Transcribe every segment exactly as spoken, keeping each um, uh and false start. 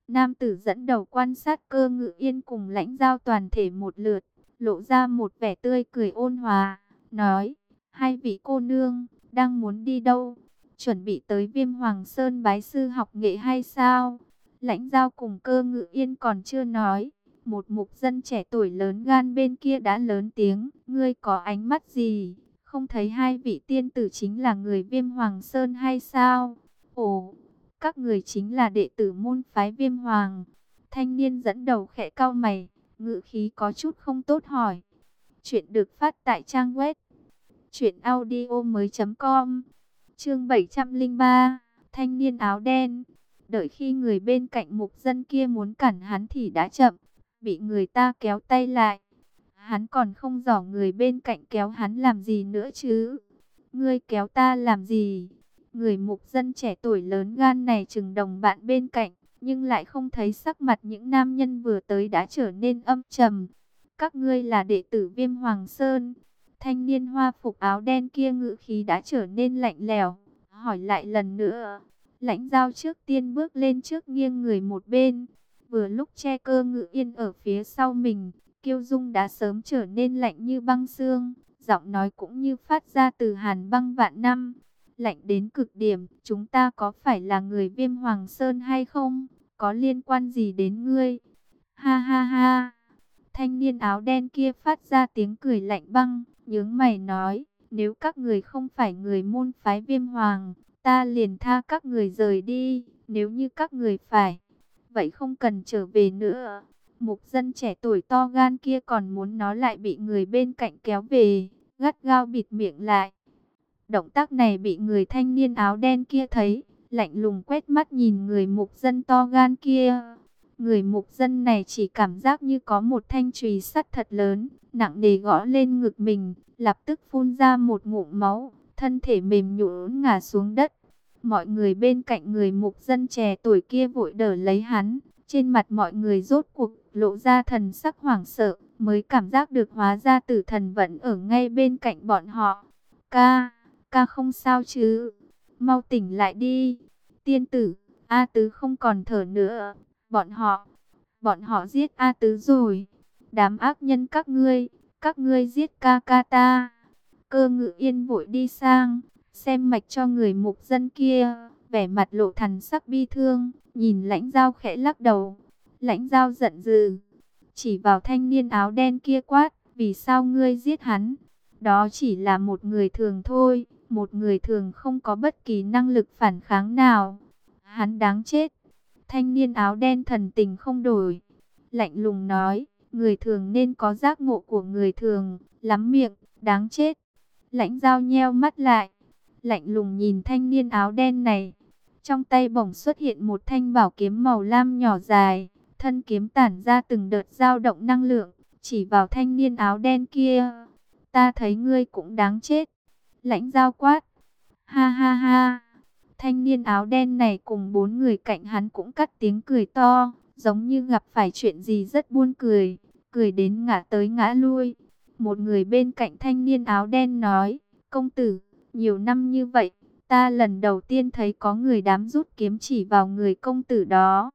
Nam tử dẫn đầu quan sát Cơ Ngự Yên cùng Lãnh Giao toàn thể một lượt, lộ ra một vẻ tươi cười ôn hòa, nói: hai vị cô nương, đang muốn đi đâu? Chuẩn bị tới Viêm Hoàng Sơn bái sư học nghệ hay sao? Lãnh Giao cùng Cơ Ngự Yên còn chưa nói, một mục dân trẻ tuổi lớn gan bên kia đã lớn tiếng: ngươi có ánh mắt gì? Không thấy hai vị tiên tử chính là người Viêm Hoàng Sơn hay sao? Ồ, các người chính là đệ tử môn phái Viêm Hoàng. Thanh niên dẫn đầu khẽ cau mày, ngữ khí có chút không tốt hỏi. Chuyện được phát tại trang web truyện audio mới chấm com. Chương bảy trăm lẻ ba, thanh niên áo đen. Đợi khi người bên cạnh mục dân kia muốn cản hắn thì đã chậm, bị người ta kéo tay lại. Hắn còn không rõ người bên cạnh kéo hắn làm gì nữa chứ. Ngươi kéo ta làm gì? Người mục dân trẻ tuổi lớn gan này chừng đồng bạn bên cạnh, nhưng lại không thấy sắc mặt những nam nhân vừa tới đã trở nên âm trầm. Các ngươi là đệ tử Viêm Hoàng Sơn. Thanh niên hoa phục áo đen kia ngữ khí đã trở nên lạnh lẽo, hỏi lại lần nữa. Lãnh Giao trước tiên bước lên trước nghiêng người một bên, vừa lúc che Cơ Ngự Yên ở phía sau mình. Kiêu Dung đã sớm trở nên lạnh như băng xương, giọng nói cũng như phát ra từ hàn băng vạn năm, lạnh đến cực điểm. Chúng ta có phải là người Viêm Hoàng Sơn hay không? Có liên quan gì đến ngươi? Ha ha ha! Thanh niên áo đen kia phát ra tiếng cười lạnh băng, nhướng mày nói: nếu các người không phải người môn phái Viêm Hoàng, ta liền tha các người rời đi. Nếu như các người phải, vậy không cần trở về nữa. Mục dân trẻ tuổi to gan kia còn muốn nói lại bị người bên cạnh kéo về, gắt gao bịt miệng lại. Động tác này bị người thanh niên áo đen kia thấy, lạnh lùng quét mắt nhìn người mục dân to gan kia. Người mục dân này chỉ cảm giác như có một thanh chùy sắt thật lớn, nặng nề gõ lên ngực mình, lập tức phun ra một ngụm máu, thân thể mềm nhũn ngã xuống đất. Mọi người bên cạnh người mục dân trẻ tuổi kia vội đỡ lấy hắn, trên mặt mọi người rốt cuộc lộ ra thần sắc hoảng sợ, mới cảm giác được hóa ra tử thần vẫn ở ngay bên cạnh bọn họ. Ca, ca không sao chứ? Mau tỉnh lại đi. Tiên tử, A Tứ không còn thở nữa. Bọn họ, bọn họ giết A Tứ rồi. Đám ác nhân các ngươi, các ngươi giết ca ca ta. Cơ Ngự Yên vội đi sang, xem mạch cho người mục dân kia, vẻ mặt lộ thần sắc bi thương, nhìn Lãnh Giao khẽ lắc đầu. Lãnh Giao giận dữ, chỉ vào thanh niên áo đen kia quát: vì sao ngươi giết hắn? Đó chỉ là một người thường thôi, một người thường không có bất kỳ năng lực phản kháng nào. Hắn đáng chết. Thanh niên áo đen thần tình không đổi, lạnh lùng nói: người thường nên có giác ngộ của người thường, lắm miệng, đáng chết. Lãnh Giao nheo mắt lại, lạnh lùng nhìn thanh niên áo đen này. Trong tay bỗng xuất hiện một thanh bảo kiếm màu lam nhỏ dài, thân kiếm tản ra từng đợt dao động năng lượng, chỉ vào thanh niên áo đen kia. Ta thấy ngươi cũng đáng chết. Lãnh Giao quát. Ha ha ha. Thanh niên áo đen này cùng bốn người cạnh hắn cũng cất tiếng cười to, giống như gặp phải chuyện gì rất buồn cười, cười đến ngã tới ngã lui. Một người bên cạnh thanh niên áo đen nói: công tử, nhiều năm như vậy, ta lần đầu tiên thấy có người dám rút kiếm chỉ vào người công tử đó.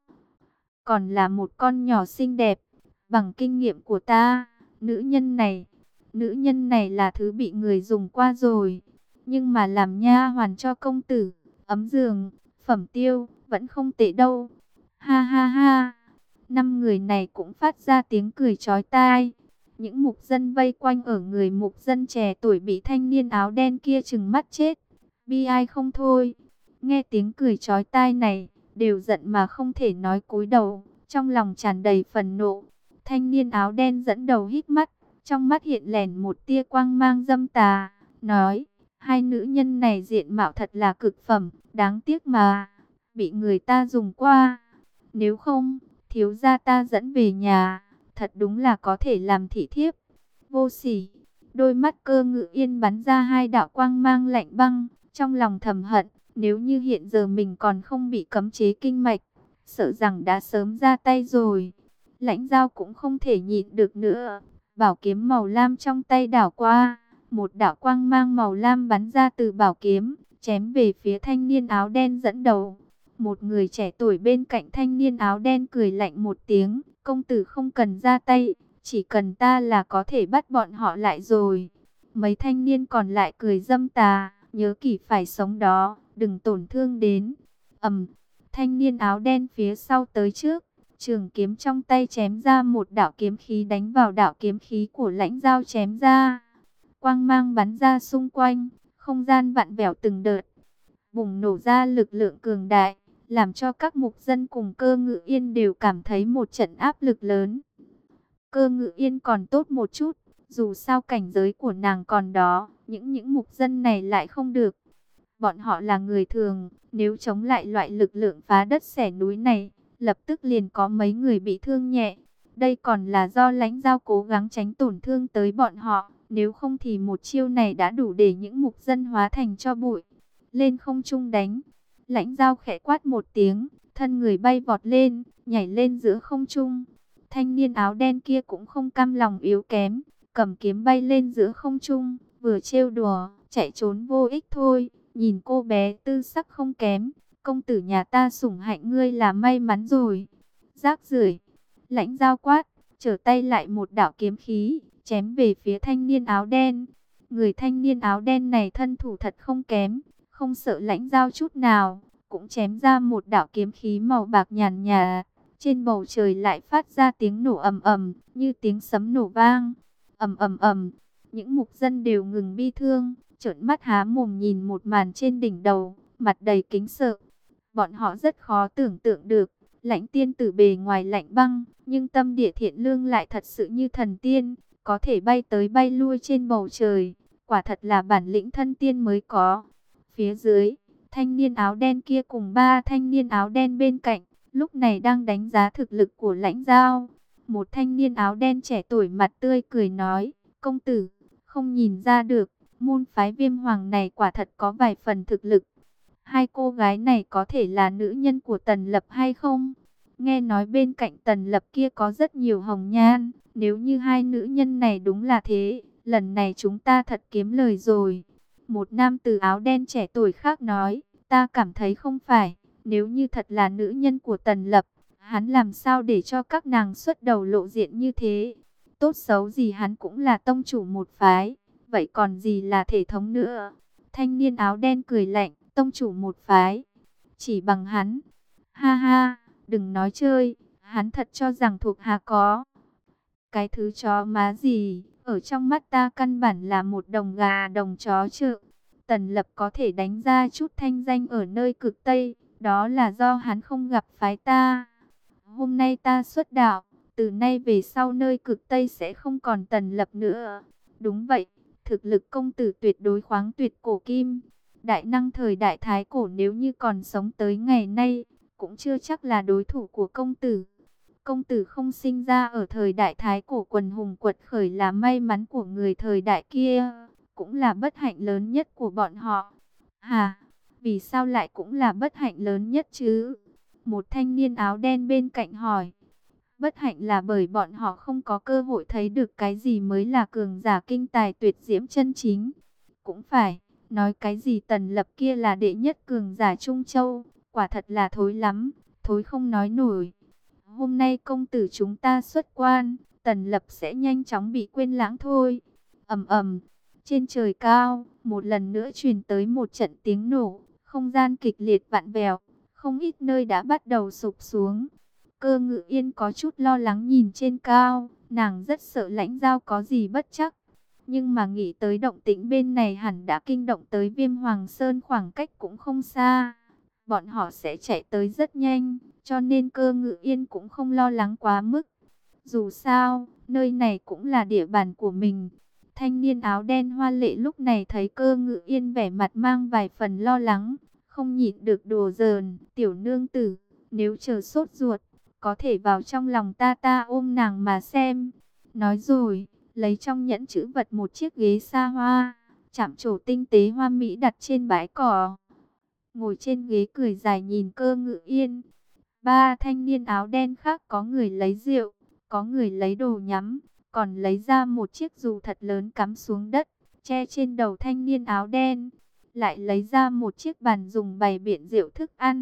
Còn là một con nhỏ xinh đẹp. Bằng kinh nghiệm của ta, nữ nhân này, nữ nhân này là thứ bị người dùng qua rồi. Nhưng mà làm nha hoàn cho công tử, ấm giường, phẩm tiêu, vẫn không tệ đâu. Ha ha ha. Năm người này cũng phát ra tiếng cười chói tai. Những mục dân vây quanh ở người mục dân trẻ tuổi bị thanh niên áo đen kia trừng mắt chết, bi ai không thôi. Nghe tiếng cười chói tai này, đều giận mà không thể nói, cúi đầu, trong lòng tràn đầy phần nộ. Thanh niên áo đen dẫn đầu hít mắt, trong mắt hiện lèn một tia quang mang dâm tà, nói: hai nữ nhân này diện mạo thật là cực phẩm, đáng tiếc mà bị người ta dùng qua. Nếu không, thiếu gia ta dẫn về nhà, thật đúng là có thể làm thị thiếp. Vô sỉ. Đôi mắt Cơ Ngự Yên bắn ra hai đạo quang mang lạnh băng, trong lòng thầm hận, nếu như hiện giờ mình còn không bị cấm chế kinh mạch, sợ rằng đã sớm ra tay rồi. Lãnh Giao cũng không thể nhịn được nữa, bảo kiếm màu lam trong tay đảo qua, một đạo quang mang màu lam bắn ra từ bảo kiếm, chém về phía thanh niên áo đen dẫn đầu. Một người trẻ tuổi bên cạnh thanh niên áo đen cười lạnh một tiếng, công tử không cần ra tay, chỉ cần ta là có thể bắt bọn họ lại rồi. Mấy thanh niên còn lại cười dâm tà, nhớ kỹ phải sống đó, đừng tổn thương đến. Ầm, thanh niên áo đen phía sau tới trước, trường kiếm trong tay chém ra một đạo kiếm khí đánh vào đạo kiếm khí của Lãnh Dao chém ra. Quang mang bắn ra xung quanh, không gian vặn vẹo từng đợt, bùng nổ ra lực lượng cường đại, làm cho các mục dân cùng Cơ Ngự Yên đều cảm thấy một trận áp lực lớn. Cơ Ngự Yên còn tốt một chút, dù sao cảnh giới của nàng còn đó, những những mục dân này lại không được. Bọn họ là người thường, nếu chống lại loại lực lượng phá đất xẻ núi này, lập tức liền có mấy người bị thương nhẹ. Đây còn là do Lãnh Dao cố gắng tránh tổn thương tới bọn họ, nếu không thì một chiêu này đã đủ để những mục dân hóa thành tro bụi. Lên không trung đánh. Lãnh Dao khẽ quát một tiếng, thân người bay vọt lên, nhảy lên giữa không trung. Thanh niên áo đen kia cũng không cam lòng yếu kém, cầm kiếm bay lên giữa không trung, vừa trêu đùa, chạy trốn vô ích thôi. Nhìn cô bé tư sắc không kém, công tử nhà ta sủng hạnh ngươi là may mắn rồi. Rác rưởi. Lãnh Dao quát, trở tay lại một đạo kiếm khí, chém về phía thanh niên áo đen. Người thanh niên áo đen này thân thủ thật không kém, không sợ Lãnh Dao chút nào, cũng chém ra một đạo kiếm khí màu bạc nhàn nhạt. Trên bầu trời lại phát ra tiếng nổ ầm ầm, như tiếng sấm nổ vang. Ầm ầm ầm, những mục dân đều ngừng bi thương, trợn mắt há mồm nhìn một màn trên đỉnh đầu, mặt đầy kính sợ. Bọn họ rất khó tưởng tượng được, Lãnh tiên tử bề ngoài lạnh băng, nhưng tâm địa thiện lương lại thật sự như thần tiên, có thể bay tới bay lui trên bầu trời, quả thật là bản lĩnh thân tiên mới có. Phía dưới, thanh niên áo đen kia cùng ba thanh niên áo đen bên cạnh, lúc này đang đánh giá thực lực của Lãnh Dao. Một thanh niên áo đen trẻ tuổi mặt tươi cười nói, công tử, không nhìn ra được, môn phái Viêm Hoàng này quả thật có vài phần thực lực. Hai cô gái này có thể là nữ nhân của Tần Lập hay không? Nghe nói bên cạnh Tần Lập kia có rất nhiều hồng nhan, nếu như hai nữ nhân này đúng là thế, lần này chúng ta thật kiếm lời rồi. Một nam tử áo đen trẻ tuổi khác nói, ta cảm thấy không phải, nếu như thật là nữ nhân của Tần Lập, hắn làm sao để cho các nàng xuất đầu lộ diện như thế? Tốt xấu gì hắn cũng là tông chủ một phái, vậy còn gì là thể thống nữa? Thanh niên áo đen cười lạnh, tông chủ một phái, chỉ bằng hắn. Ha ha, đừng nói chơi, hắn thật cho rằng thuộc hạ có cái thứ chó má gì, ở trong mắt ta căn bản là một đồng gà đồng chó chợ. Tần Lập có thể đánh ra chút thanh danh ở nơi cực Tây, đó là do hắn không gặp phái ta. Hôm nay ta xuất đạo, từ nay về sau nơi cực Tây sẽ không còn Tần Lập nữa. Đúng vậy, thực lực công tử tuyệt đối khoáng tuyệt cổ kim. Đại năng thời đại Thái Cổ nếu như còn sống tới ngày nay, cũng chưa chắc là đối thủ của công tử. Công tử không sinh ra ở thời đại Thái Cổ quần hùng quật khởi là may mắn của người thời đại kia, cũng là bất hạnh lớn nhất của bọn họ. Hà, vì sao lại cũng là bất hạnh lớn nhất chứ? Một thanh niên áo đen bên cạnh hỏi. Bất hạnh là bởi bọn họ không có cơ hội thấy được cái gì mới là cường giả kinh tài tuyệt diễm chân chính. Cũng phải, nói cái gì Tần Lập kia là đệ nhất cường giả Trung Châu, quả thật là thối lắm, thối không nói nổi. Hôm nay công tử chúng ta xuất quan, Tần Lập sẽ nhanh chóng bị quên lãng thôi. Ầm ầm, trên trời cao, một lần nữa truyền tới một trận tiếng nổ, không gian kịch liệt vặn vẹo, không ít nơi đã bắt đầu sụp xuống. Cơ Ngự Yên có chút lo lắng nhìn trên cao, nàng rất sợ Lãnh Dao có gì bất trắc. Nhưng mà nghĩ tới động tĩnh bên này hẳn đã kinh động tới Viêm Hoàng Sơn, khoảng cách cũng không xa. Bọn họ sẽ chạy tới rất nhanh, cho nên Cơ Ngự Yên cũng không lo lắng quá mức. Dù sao, nơi này cũng là địa bàn của mình. Thanh niên áo đen hoa lệ lúc này thấy Cơ Ngự Yên vẻ mặt mang vài phần lo lắng, không nhịn được đùa giỡn, tiểu nương tử, nếu chờ sốt ruột, có thể vào trong lòng ta ta ôm nàng mà xem. Nói rồi, lấy trong nhẫn chữ vật một chiếc ghế sa hoa, chạm trổ tinh tế hoa mỹ đặt trên bãi cỏ. Ngồi trên ghế cười dài nhìn Cơ Ngự Yên. Ba thanh niên áo đen khác có người lấy rượu, có người lấy đồ nhắm, còn lấy ra một chiếc dù thật lớn cắm xuống đất, che trên đầu thanh niên áo đen. Lại lấy ra một chiếc bàn dùng bày biện rượu thức ăn,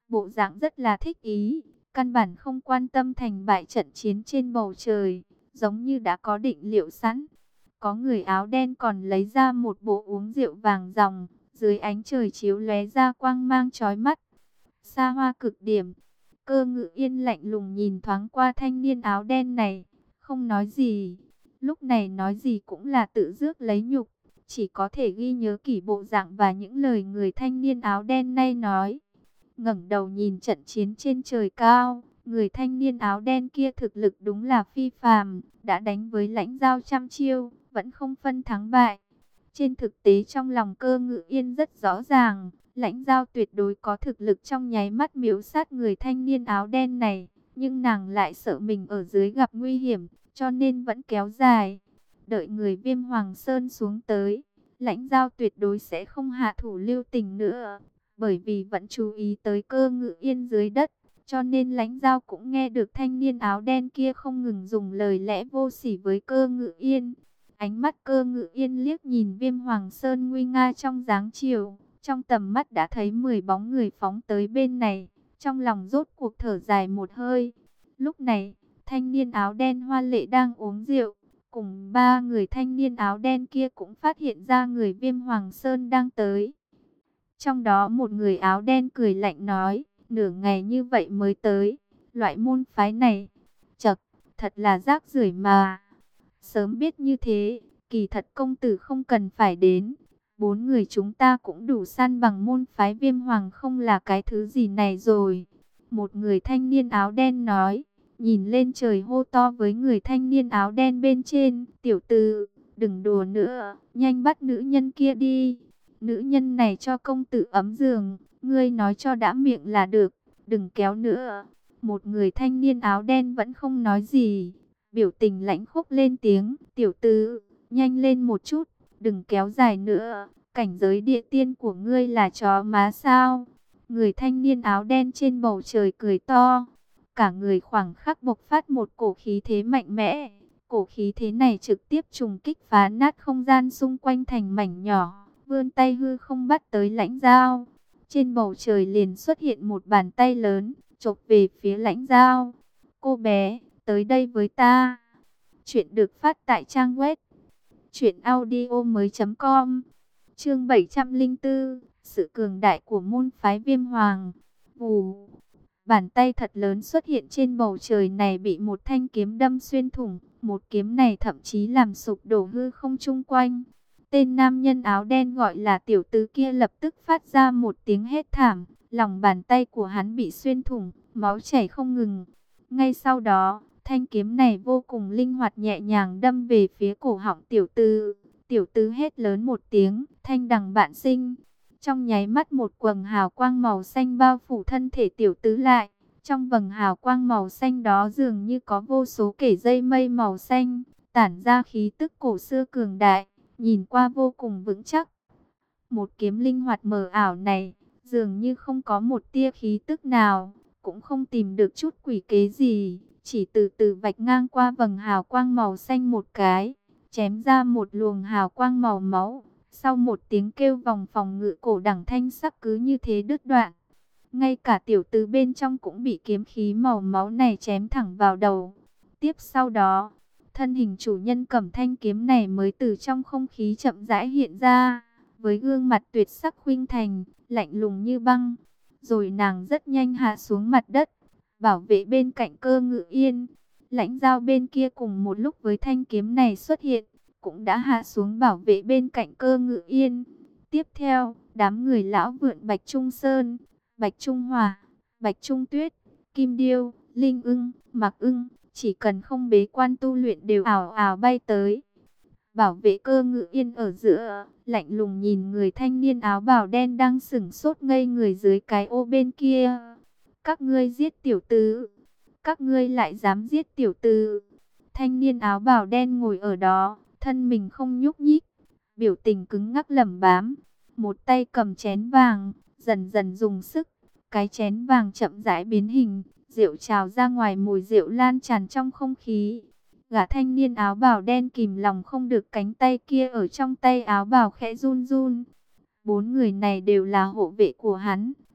bộ dạng rất là thích ý, căn bản không quan tâm thành bại trận chiến trên bầu trời, giống như đã có định liệu sẵn. Có người áo đen còn lấy ra một bộ uống rượu vàng ròng, dưới ánh trời chiếu lóe ra quang mang chói mắt. Xa hoa cực điểm. Cơ Ngự Yên lạnh lùng nhìn thoáng qua thanh niên áo đen này, không nói gì. Lúc này nói gì cũng là tự rước lấy nhục, chỉ có thể ghi nhớ kỹ bộ dạng và những lời người thanh niên áo đen nay nói. Ngẩng đầu nhìn trận chiến trên trời cao, người thanh niên áo đen kia thực lực đúng là phi phàm, đã đánh với Lãnh Dao trăm chiêu, vẫn không phân thắng bại. Trên thực tế trong lòng Cơ Ngự Yên rất rõ ràng, Lãnh Dao tuyệt đối có thực lực trong nháy mắt miếu sát người thanh niên áo đen này, nhưng nàng lại sợ mình ở dưới gặp nguy hiểm, cho nên vẫn kéo dài. Đợi người Viêm Hoàng Sơn xuống tới, Lãnh Dao tuyệt đối sẽ không hạ thủ lưu tình nữa, bởi vì vẫn chú ý tới Cơ Ngự Yên dưới đất, cho nên Lãnh Dao cũng nghe được thanh niên áo đen kia không ngừng dùng lời lẽ vô sỉ với Cơ Ngự Yên. Ánh mắt Cơ Ngự Yên liếc nhìn Viêm Hoàng Sơn nguy nga trong dáng chiều, trong tầm mắt đã thấy mười bóng người phóng tới bên này, trong lòng rốt cuộc thở dài một hơi. Lúc này, thanh niên áo đen hoa lệ đang uống rượu, cùng ba người thanh niên áo đen kia cũng phát hiện ra người Viêm Hoàng Sơn đang tới. Trong đó một người áo đen cười lạnh nói, nửa ngày như vậy mới tới, loại môn phái này, chậc, thật là rác rưởi mà. Sớm biết như thế, kỳ thật công tử không cần phải đến. Bốn người chúng ta cũng đủ săn bằng môn phái Viêm Hoàng không là cái thứ gì này rồi. Một người thanh niên áo đen nói, nhìn lên trời hô to với người thanh niên áo đen bên trên. Tiểu tử, đừng đùa nữa, nhanh bắt nữ nhân kia đi. Nữ nhân này cho công tử ấm giường, ngươi nói cho đã miệng là được, đừng kéo nữa. Một người thanh niên áo đen vẫn không nói gì, biểu tình lãnh khốc lên tiếng, tiểu tử, nhanh lên một chút, đừng kéo dài nữa, cảnh giới địa tiên của ngươi là chó má sao? Người thanh niên áo đen trên bầu trời cười to, cả người khoảng khắc bộc phát một cổ khí thế mạnh mẽ, cổ khí thế này trực tiếp trùng kích phá nát không gian xung quanh thành mảnh nhỏ, vươn tay hư không bắt tới Lãnh Dao. Trên bầu trời liền xuất hiện một bàn tay lớn, chộp về phía Lãnh Dao. Cô bé, tới đây với ta. Chuyện được phát tại trang web truyện audio mới chấm com. Chương bảy trăm lẻ bốn, sự cường đại của môn phái Viêm Hoàng. Vù. Bàn tay thật lớn xuất hiện trên bầu trời này bị một thanh kiếm đâm xuyên thủng, một kiếm này thậm chí làm sụp đổ hư không chung quanh. Tên nam nhân áo đen gọi là tiểu tứ kia lập tức phát ra một tiếng hét thảm, lòng bàn tay của hắn bị xuyên thủng, máu chảy không ngừng. Ngay sau đó, thanh kiếm này vô cùng linh hoạt nhẹ nhàng đâm về phía cổ họng tiểu tứ. Tiểu tứ hét lớn một tiếng, thanh đằng bạn sinh. Trong nháy mắt một quầng hào quang màu xanh bao phủ thân thể tiểu tứ lại. Trong vầng hào quang màu xanh đó dường như có vô số kẻ dây mây màu xanh, tản ra khí tức cổ xưa cường đại, nhìn qua vô cùng vững chắc. Một kiếm linh hoạt mờ ảo này, dường như không có một tia khí tức nào, cũng không tìm được chút quỷ kế gì, chỉ từ từ vạch ngang qua vầng hào quang màu xanh một cái, chém ra một luồng hào quang màu máu. Sau một tiếng kêu vòng phòng ngự cổ đẳng thanh sắc cứ như thế đứt đoạn. Ngay cả tiểu tứ bên trong cũng bị kiếm khí màu máu này chém thẳng vào đầu. Tiếp sau đó, thân hình chủ nhân cầm thanh kiếm này mới từ trong không khí chậm rãi hiện ra, với gương mặt tuyệt sắc khuynh thành, lạnh lùng như băng. Rồi nàng rất nhanh hạ xuống mặt đất, bảo vệ bên cạnh Cơ Ngự Yên. Lãnh Dao bên kia cùng một lúc với thanh kiếm này xuất hiện, cũng đã hạ xuống bảo vệ bên cạnh Cơ Ngự Yên. Tiếp theo, đám người lão vượn Bạch Trung Sơn, Bạch Trung Hòa, Bạch Trung Tuyết, Kim Điêu, Linh Ưng, Mạc Ưng, chỉ cần không bế quan tu luyện đều ảo ảo bay tới. Bảo vệ Cơ Ngự Yên ở giữa, lạnh lùng nhìn người thanh niên áo bào đen đang sững sốt ngây người dưới cái ô bên kia. Các ngươi giết tiểu tứ, các ngươi lại dám giết tiểu tứ. Thanh niên áo bào đen ngồi ở đó, thân mình không nhúc nhích, biểu tình cứng ngắc lẩm bám. Một tay cầm chén vàng, dần dần dùng sức, cái chén vàng chậm rãi biến hình, rượu trào ra ngoài, mùi rượu lan tràn trong không khí. Gã thanh niên áo bào đen kìm lòng không được, cánh tay kia ở trong tay áo bào khẽ run run. Bốn người này đều là hộ vệ của hắn,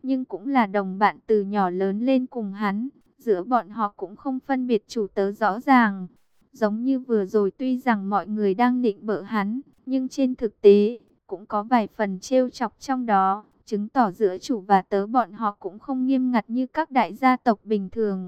nhưng cũng là đồng bạn từ nhỏ lớn lên cùng hắn. Giữa bọn họ cũng không phân biệt chủ tớ rõ ràng. Giống như vừa rồi tuy rằng mọi người đang nịnh bợ hắn, nhưng trên thực tế cũng có vài phần trêu chọc trong đó, chứng tỏ giữa chủ và tớ bọn họ cũng không nghiêm ngặt như các đại gia tộc bình thường.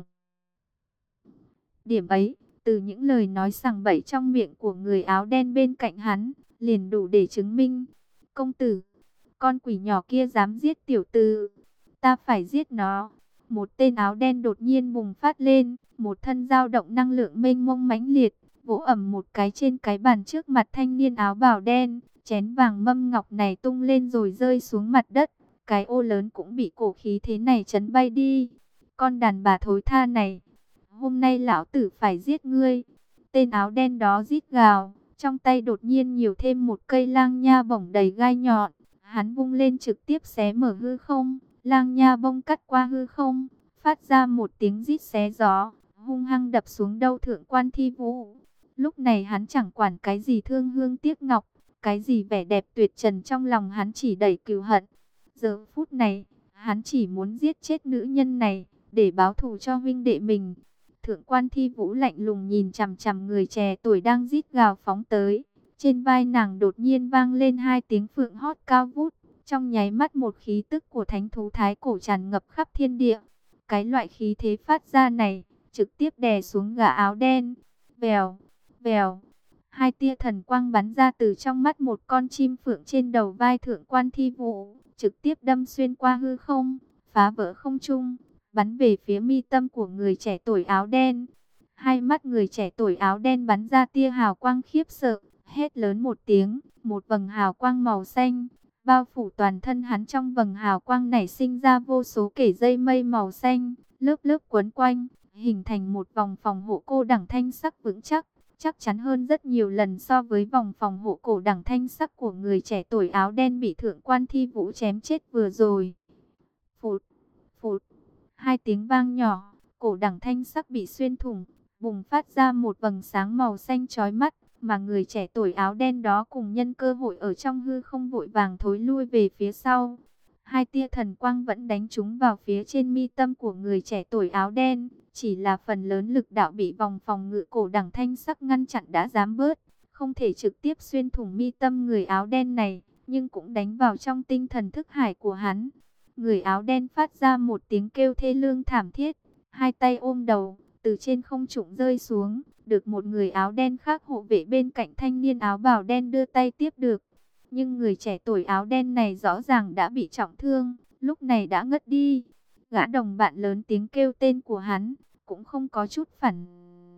Điểm ấy, từ những lời nói sằng bậy trong miệng của người áo đen bên cạnh hắn, liền đủ để chứng minh. Công tử, con quỷ nhỏ kia dám giết tiểu tử, ta phải giết nó. Một tên áo đen đột nhiên bùng phát lên, một thân dao động năng lượng mênh mông mãnh liệt, vỗ ầm một cái trên cái bàn trước mặt thanh niên áo bào đen. Chén vàng mâm ngọc này tung lên rồi rơi xuống mặt đất. Cái ô lớn cũng bị cổ khí thế này chấn bay đi. Con đàn bà thối tha này, hôm nay lão tử phải giết ngươi. Tên áo đen đó rít gào, trong tay đột nhiên nhiều thêm một cây lang nha bổng đầy gai nhọn. Hắn vung lên trực tiếp xé mở hư không, lang nha bông cắt qua hư không, phát ra một tiếng rít xé gió, hung hăng đập xuống đầu thượng quan Thi Vũ. Lúc này hắn chẳng quản cái gì thương hương tiếc ngọc, cái gì vẻ đẹp tuyệt trần, trong lòng hắn chỉ đầy cừu hận. Giờ phút này, hắn chỉ muốn giết chết nữ nhân này, để báo thù cho huynh đệ mình. Thượng quan Thi Vũ lạnh lùng nhìn chằm chằm người trẻ tuổi đang rít gào phóng tới. Trên vai nàng đột nhiên vang lên hai tiếng phượng hót cao vút. Trong nháy mắt một khí tức của thánh thú thái cổ tràn ngập khắp thiên địa. Cái loại khí thế phát ra này, trực tiếp đè xuống gã áo đen. Vèo, vèo. Hai tia thần quang bắn ra từ trong mắt một con chim phượng trên đầu vai thượng quan Thi Vũ, trực tiếp đâm xuyên qua hư không, phá vỡ không trung, bắn về phía mi tâm của người trẻ tuổi áo đen. Hai mắt người trẻ tuổi áo đen bắn ra tia hào quang khiếp sợ, hét lớn một tiếng, một vầng hào quang màu xanh bao phủ toàn thân hắn. Trong vầng hào quang nảy sinh ra vô số kể dây mây màu xanh, lớp lớp quấn quanh, hình thành một vòng phòng hộ cô đẳng thanh sắc vững chắc, chắc chắn hơn rất nhiều lần so với vòng phòng hộ cổ đẳng thanh sắc của người trẻ tuổi áo đen bị thượng quan Thi Vũ chém chết vừa rồi. Phụt, phụt, hai tiếng vang nhỏ, cổ đẳng thanh sắc bị xuyên thủng, bùng phát ra một vầng sáng màu xanh chói mắt, mà người trẻ tuổi áo đen đó cùng nhân cơ hội ở trong hư không vội vàng thối lui về phía sau. Hai tia thần quang vẫn đánh trúng vào phía trên mi tâm của người trẻ tuổi áo đen, chỉ là phần lớn lực đạo bị vòng phòng ngự cổ đẳng thanh sắc ngăn chặn đã giảm bớt, không thể trực tiếp xuyên thủng mi tâm người áo đen này, nhưng cũng đánh vào trong tinh thần thức hải của hắn. Người áo đen phát ra một tiếng kêu thê lương thảm thiết, hai tay ôm đầu, từ trên không trung rơi xuống, được một người áo đen khác hộ vệ bên cạnh thanh niên áo bào đen đưa tay tiếp được. Nhưng người trẻ tuổi áo đen này rõ ràng đã bị trọng thương, lúc này đã ngất đi. Gã đồng bạn lớn tiếng kêu tên của hắn, cũng không có chút phản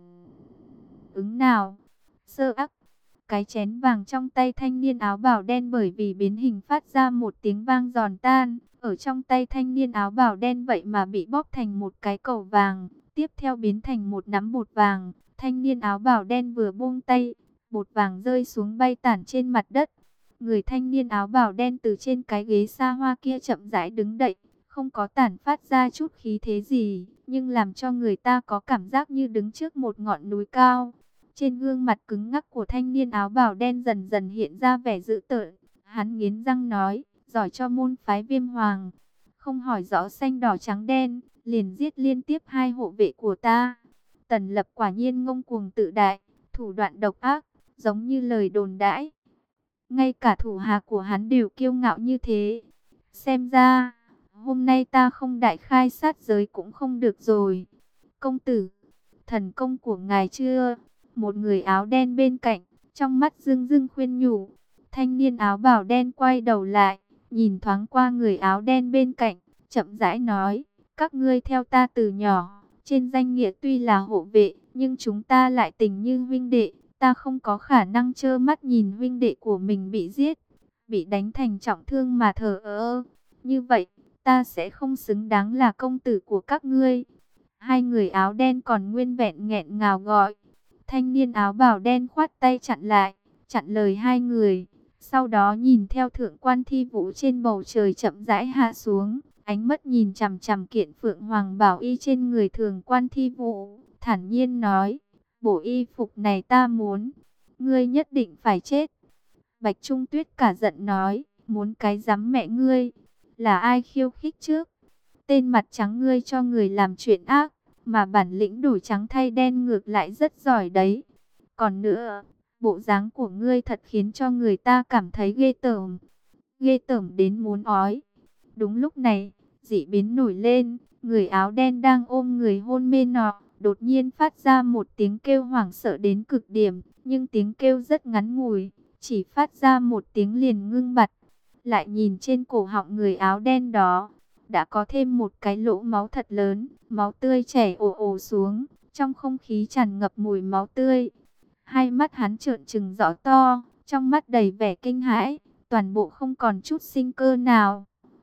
ứng nào. Sơ ắc, cái chén vàng trong tay thanh niên áo bào đen bởi vì biến hình phát ra một tiếng vang giòn tan. Ở trong tay thanh niên áo bào đen vậy mà bị bóp thành một cái cầu vàng, tiếp theo biến thành một nắm bột vàng. Thanh niên áo bào đen vừa buông tay, bột vàng rơi xuống bay tản trên mặt đất. Người thanh niên áo bào đen từ trên cái ghế xa hoa kia chậm rãi đứng dậy, không có tản phát ra chút khí thế gì, nhưng làm cho người ta có cảm giác như đứng trước một ngọn núi cao. Trên gương mặt cứng ngắc của thanh niên áo bào đen dần dần hiện ra vẻ dữ tợn. Hắn nghiến răng nói, giỏi cho môn phái Viêm Hoàng, không hỏi rõ xanh đỏ trắng đen, liền giết liên tiếp hai hộ vệ của ta. Tần Lập quả nhiên ngông cuồng tự đại, thủ đoạn độc ác, giống như lời đồn đãi. Ngay cả thủ hạ của hắn đều kiêu ngạo như thế. Xem ra, hôm nay ta không đại khai sát giới cũng không được rồi. Công tử, thần công của ngài chưa? Một người áo đen bên cạnh, trong mắt rưng rưng khuyên nhủ. Thanh niên áo bào đen quay đầu lại, nhìn thoáng qua người áo đen bên cạnh, chậm rãi nói, các ngươi theo ta từ nhỏ, trên danh nghĩa tuy là hộ vệ, nhưng chúng ta lại tình như huynh đệ. Ta không có khả năng trơ mắt nhìn huynh đệ của mình bị giết, bị đánh thành trọng thương mà thờ ơ. Như vậy, ta sẽ không xứng đáng là công tử của các ngươi. Hai người áo đen còn nguyên vẹn nghẹn ngào gọi. Thanh niên áo bào đen khoát tay chặn lại, chặn lời hai người. Sau đó nhìn theo thượng quan Thi Vũ trên bầu trời chậm rãi hạ xuống, ánh mắt nhìn chằm chằm kiện phượng hoàng bảo y trên người thường quan Thi Vũ, thản nhiên nói, bộ y phục này ta muốn, ngươi nhất định phải chết. Bạch Trung Tuyết cả giận nói, muốn cái rắm mẹ ngươi. Là ai khiêu khích trước? Tên mặt trắng ngươi cho người làm chuyện ác, mà bản lĩnh đổi trắng thay đen ngược lại rất giỏi đấy. Còn nữa, bộ dáng của ngươi thật khiến cho người ta cảm thấy ghê tởm. Ghê tởm đến muốn ói. Đúng lúc này, dị biến nổi lên, người áo đen đang ôm người hôn mê nọ, đột nhiên phát ra một tiếng kêu hoảng sợ đến cực điểm, nhưng tiếng kêu rất ngắn ngủi, chỉ phát ra một tiếng liền ngưng bặt. Lại nhìn trên cổ họng người áo đen đó, đã có thêm một cái lỗ máu thật lớn, máu tươi chảy ồ ồ xuống, trong không khí tràn ngập mùi máu tươi. Hai mắt hắn trợn trừng rõ to, trong mắt đầy vẻ kinh hãi, toàn bộ không còn chút sinh cơ nào.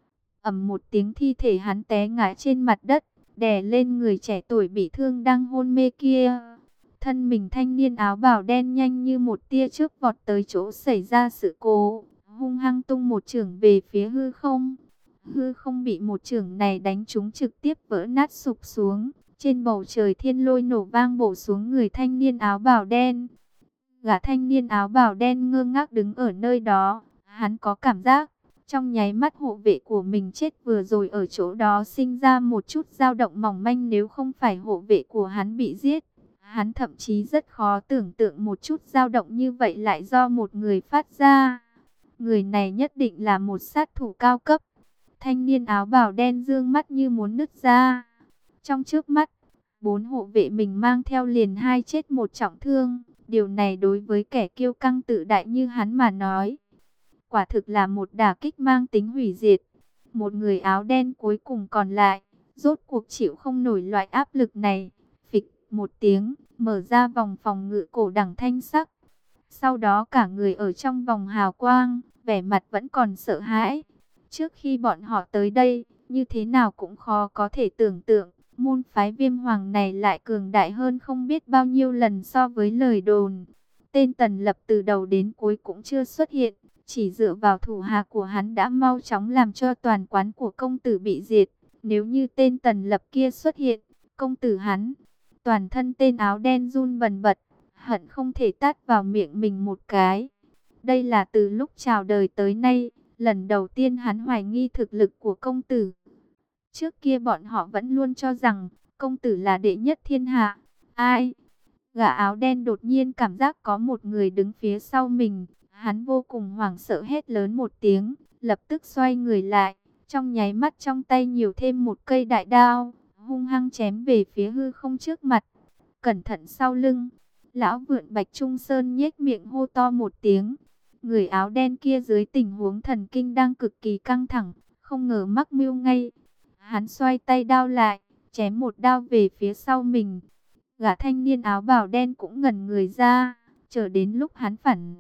Ầm một tiếng, thi thể hắn té ngã trên mặt đất, đè lên người trẻ tuổi bị thương đang hôn mê kia. Thân mình thanh niên áo bào đen nhanh như một tia chớp vọt tới chỗ xảy ra sự cố, hung hăng tung một chưởng về phía hư không. Hư không bị một chưởng này đánh trúng trực tiếp vỡ nát sụp xuống. Trên bầu trời thiên lôi nổ vang bổ xuống người thanh niên áo bào đen. Gã thanh niên áo bào đen ngơ ngác đứng ở nơi đó. Hắn có cảm giác, trong nháy mắt hộ vệ của mình chết vừa rồi ở chỗ đó sinh ra một chút dao động mỏng manh, nếu không phải hộ vệ của hắn bị giết. Hắn thậm chí rất khó tưởng tượng một chút dao động như vậy lại do một người phát ra. Người này nhất định là một sát thủ cao cấp. Thanh niên áo bào đen dương mắt như muốn nứt ra. Trong trước mắt, bốn hộ vệ mình mang theo liền hai chết một trọng thương. Điều này đối với kẻ kiêu căng tự đại như hắn mà nói, quả thực là một đả kích mang tính hủy diệt. Một người áo đen cuối cùng còn lại, rốt cuộc chịu không nổi loại áp lực này. Phịch một tiếng, mở ra vòng phòng ngự cổ đẳng thanh sắc. Sau đó cả người ở trong vòng hào quang, vẻ mặt vẫn còn sợ hãi. Trước khi bọn họ tới đây, như thế nào cũng khó có thể tưởng tượng, môn phái Viêm Hoàng này lại cường đại hơn không biết bao nhiêu lần so với lời đồn. Tên Tần Lập từ đầu đến cuối cũng chưa xuất hiện, chỉ dựa vào thủ hạ của hắn đã mau chóng làm cho toàn quán của công tử bị diệt. Nếu như tên Tần Lập kia xuất hiện, công tử hắn, toàn thân tên áo đen run bần bật, hận không thể tát vào miệng mình một cái. Đây là từ lúc chào đời tới nay, lần đầu tiên hắn hoài nghi thực lực của công tử. Trước kia bọn họ vẫn luôn cho rằng công tử là đệ nhất thiên hạ. Ai? Gã áo đen đột nhiên cảm giác có một người đứng phía sau mình. Hắn vô cùng hoảng sợ hét lớn một tiếng, lập tức xoay người lại. Trong nháy mắt trong tay nhiều thêm một cây đại đao, hung hăng chém về phía hư không trước mặt. Cẩn thận sau lưng. Lão vượn Bạch Trung Sơn nhếch miệng hô to một tiếng. Người áo đen kia dưới tình huống thần kinh đang cực kỳ căng thẳng, không ngờ mắc mưu ngay. Hắn xoay tay đao lại, chém một đao về phía sau mình. Gã thanh niên áo bào đen cũng ngẩn người ra, chờ đến lúc hắn phản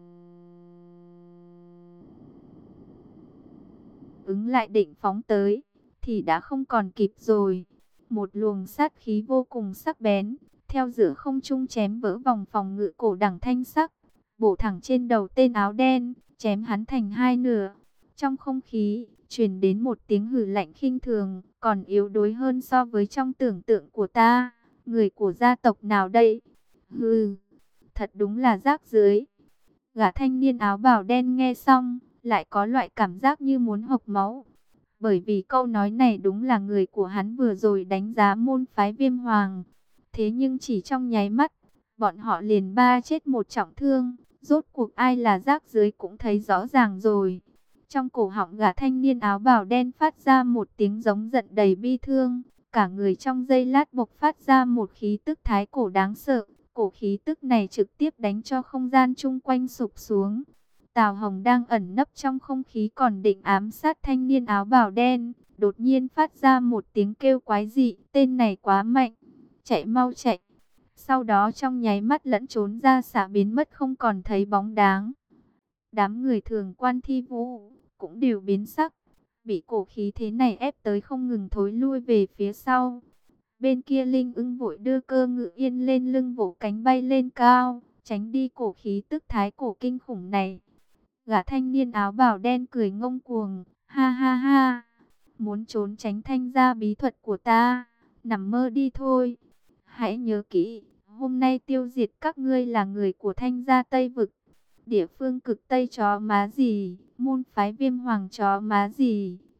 ứng lại định phóng tới, thì đã không còn kịp rồi. Một luồng sát khí vô cùng sắc bén, theo giữa không trung chém vỡ vòng phòng ngự cổ đẳng thanh sắc, bổ thẳng trên đầu tên áo đen, chém hắn thành hai nửa. Trong không khí, truyền đến một tiếng hừ lạnh khinh thường, còn yếu đuối hơn so với trong tưởng tượng của ta. Người của gia tộc nào đây? Hừ, thật đúng là rác rưởi. Gã thanh niên áo bào đen nghe xong, lại có loại cảm giác như muốn hộc máu. Bởi vì câu nói này đúng là người của hắn vừa rồi đánh giá môn phái Viêm Hoàng. Thế nhưng chỉ trong nháy mắt, bọn họ liền ba chết một trọng thương. Rốt cuộc ai là rác rưởi cũng thấy rõ ràng rồi. Trong cổ họng gã thanh niên áo bào đen phát ra một tiếng giống giận đầy bi thương. Cả người trong giây lát bộc phát ra một khí tức thái cổ đáng sợ. Cổ khí tức này trực tiếp đánh cho không gian chung quanh sụp xuống. Tào Hồng đang ẩn nấp trong không khí còn định ám sát thanh niên áo bào đen. Đột nhiên phát ra một tiếng kêu quái dị. Tên này quá mạnh. Chạy mau chạy. Sau đó trong nháy mắt lẫn trốn ra xả biến mất không còn thấy bóng dáng. Đám người thường quan thi vũ cũng đều biến sắc. Bị cổ khí thế này ép tới không ngừng thối lui về phía sau. Bên kia Linh Ưng vội đưa Cơ Ngự Yên lên lưng vỗ cánh bay lên cao, tránh đi cổ khí tức thái cổ kinh khủng này. Gã thanh niên áo bào đen cười ngông cuồng, ha ha ha, muốn trốn tránh thanh gia bí thuật của ta, nằm mơ đi thôi. Hãy nhớ kỹ, hôm nay tiêu diệt các ngươi là người của thanh gia Tây Vực. Địa phương cực Tây chó má gì, môn phái Viêm Hoàng chó má gì,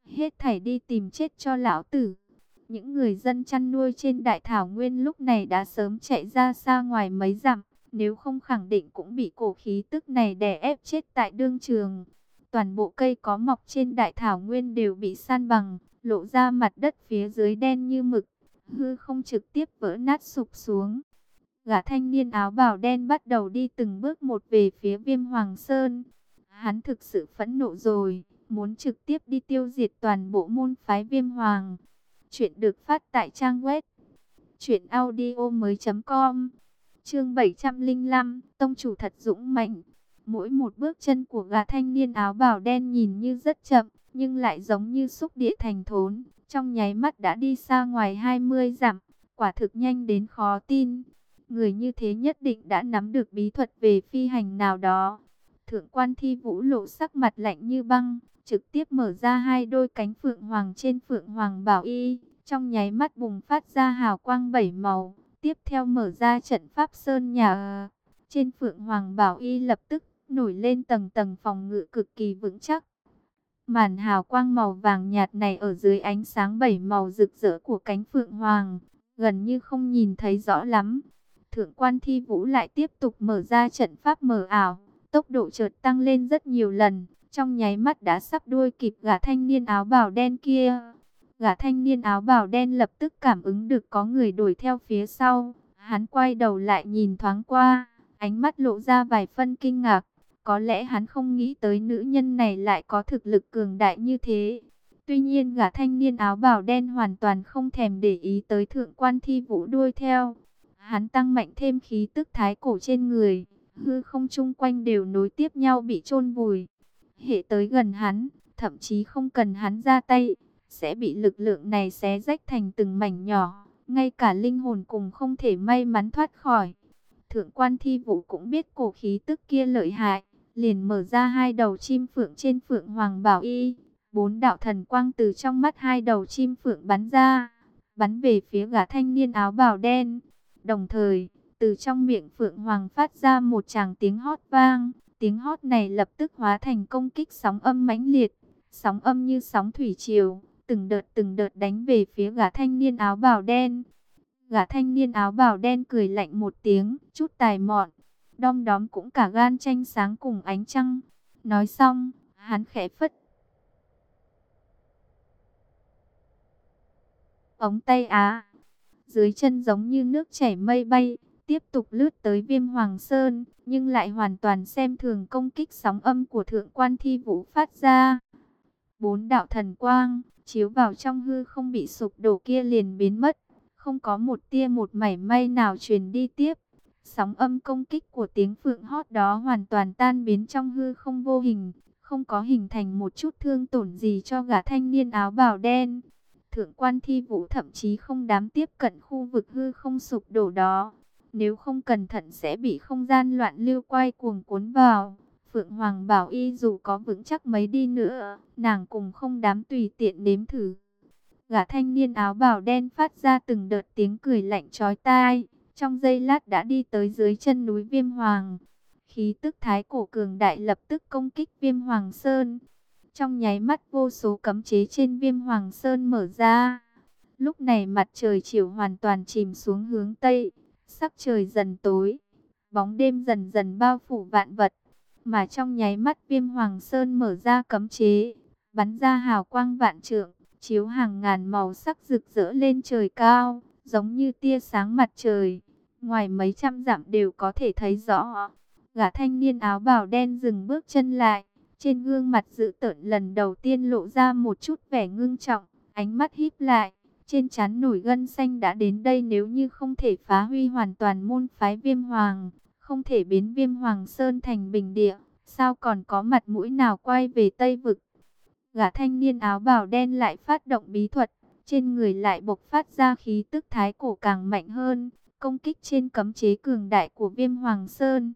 Hết thảy đi tìm chết cho lão tử. Những người dân chăn nuôi trên đại thảo nguyên lúc này đã sớm chạy ra xa ngoài mấy dặm, nếu không khẳng định cũng bị cổ khí tức này đè ép chết tại đương trường. Toàn bộ cây có mọc trên đại thảo nguyên đều bị san bằng, lộ ra mặt đất phía dưới đen như mực, hư không trực tiếp vỡ nát sụp xuống. Gã thanh niên áo bào đen bắt đầu đi từng bước một về phía Viêm Hoàng Sơn. Hắn thực sự phẫn nộ rồi, muốn trực tiếp đi tiêu diệt toàn bộ môn phái Viêm Hoàng. Chuyện được phát tại trang web truyện audio mới chấm com. Chương bảy trăm lẻ năm, tông chủ thật dũng mạnh. Mỗi một bước chân của gã thanh niên áo bào đen nhìn như rất chậm, nhưng lại giống như xúc địa thành thốn, trong nháy mắt đã đi xa ngoài hai mươi dặm, quả thực nhanh đến khó tin. Người như thế nhất định đã nắm được bí thuật về phi hành nào đó. Thượng quan Thi Vũ lộ sắc mặt lạnh như băng, trực tiếp mở ra hai đôi cánh phượng hoàng trên phượng hoàng bảo y, trong nháy mắt bùng phát ra hào quang bảy màu, tiếp theo mở ra trận pháp sơn nhà. Trên phượng hoàng bảo y lập tức nổi lên tầng tầng phòng ngự cực kỳ vững chắc. Màn hào quang màu vàng nhạt này ở dưới ánh sáng bảy màu rực rỡ của cánh phượng hoàng, gần như không nhìn thấy rõ lắm. Thượng quan Thi Vũ lại tiếp tục mở ra trận pháp mờ ảo, tốc độ chợt tăng lên rất nhiều lần, trong nháy mắt đã sắp đuôi kịp gã thanh niên áo bào đen kia. Gã thanh niên áo bào đen lập tức cảm ứng được có người đuổi theo phía sau, hắn quay đầu lại nhìn thoáng qua, ánh mắt lộ ra vài phân kinh ngạc, có lẽ hắn không nghĩ tới nữ nhân này lại có thực lực cường đại như thế. Tuy nhiên gã thanh niên áo bào đen hoàn toàn không thèm để ý tới thượng quan Thi Vũ đuôi theo. Hắn tăng mạnh thêm khí tức thái cổ trên người, hư không chung quanh đều nối tiếp nhau bị chôn vùi. Hệ tới gần hắn, thậm chí không cần hắn ra tay, sẽ bị lực lượng này xé rách thành từng mảnh nhỏ, ngay cả linh hồn cùng không thể may mắn thoát khỏi. Thượng quan Thi Vũ cũng biết cổ khí tức kia lợi hại, liền mở ra hai đầu chim phượng trên phượng hoàng bảo y, bốn đạo thần quang từ trong mắt hai đầu chim phượng bắn ra, bắn về phía gã thanh niên áo bào đen. Đồng thời, từ trong miệng phượng hoàng phát ra một tràng tiếng hót vang, tiếng hót này lập tức hóa thành công kích sóng âm mãnh liệt, sóng âm như sóng thủy triều, từng đợt từng đợt đánh về phía gã thanh niên áo bào đen. Gã thanh niên áo bào đen cười lạnh một tiếng, chút tài mọn, đom đóm cũng cả gan tranh sáng cùng ánh trăng. Nói xong, hắn khẽ phất ống tay á, dưới chân giống như nước chảy mây bay, tiếp tục lướt tới Viêm Hoàng Sơn, nhưng lại hoàn toàn xem thường công kích sóng âm của thượng quan Thi Vũ phát ra. Bốn đạo thần quang chiếu vào trong hư không bị sụp đổ kia liền biến mất, không có một tia một mảy may nào truyền đi tiếp. Sóng âm công kích của tiếng phượng hót đó hoàn toàn tan biến trong hư không vô hình, không có hình thành một chút thương tổn gì cho gã thanh niên áo bào đen. Thượng quan Thi Vũ thậm chí không dám tiếp cận khu vực hư không sụp đổ đó, nếu không cẩn thận sẽ bị không gian loạn lưu quay cuồng cuốn vào. Phượng Hoàng bảo y dù có vững chắc mấy đi nữa, nàng cũng không dám tùy tiện nếm thử. Gã thanh niên áo bào đen phát ra từng đợt tiếng cười lạnh chói tai, trong giây lát đã đi tới dưới chân núi Viêm Hoàng. Khí tức thái cổ cường đại lập tức công kích Viêm Hoàng Sơn. Trong nháy mắt vô số cấm chế trên Viêm Hoàng Sơn mở ra. Lúc này mặt trời chiều hoàn toàn chìm xuống hướng Tây, sắc trời dần tối, bóng đêm dần dần bao phủ vạn vật. Mà trong nháy mắt Viêm Hoàng Sơn mở ra cấm chế, bắn ra hào quang vạn trượng, chiếu hàng ngàn màu sắc rực rỡ lên trời cao, giống như tia sáng mặt trời. Ngoài mấy trăm dặm đều có thể thấy rõ. Gã thanh niên áo bào đen dừng bước chân lại, trên gương mặt dữ tợn lần đầu tiên lộ ra một chút vẻ ngưng trọng, ánh mắt híp lại, trên trán nổi gân xanh. Đã đến đây, nếu như không thể phá huy hoàn toàn môn phái Viêm Hoàng, không thể biến Viêm Hoàng Sơn thành bình địa, sao còn có mặt mũi nào quay về Tây Vực. Gã thanh niên áo bào đen lại phát động bí thuật, trên người lại bộc phát ra khí tức thái cổ càng mạnh hơn, công kích trên cấm chế cường đại của Viêm Hoàng Sơn.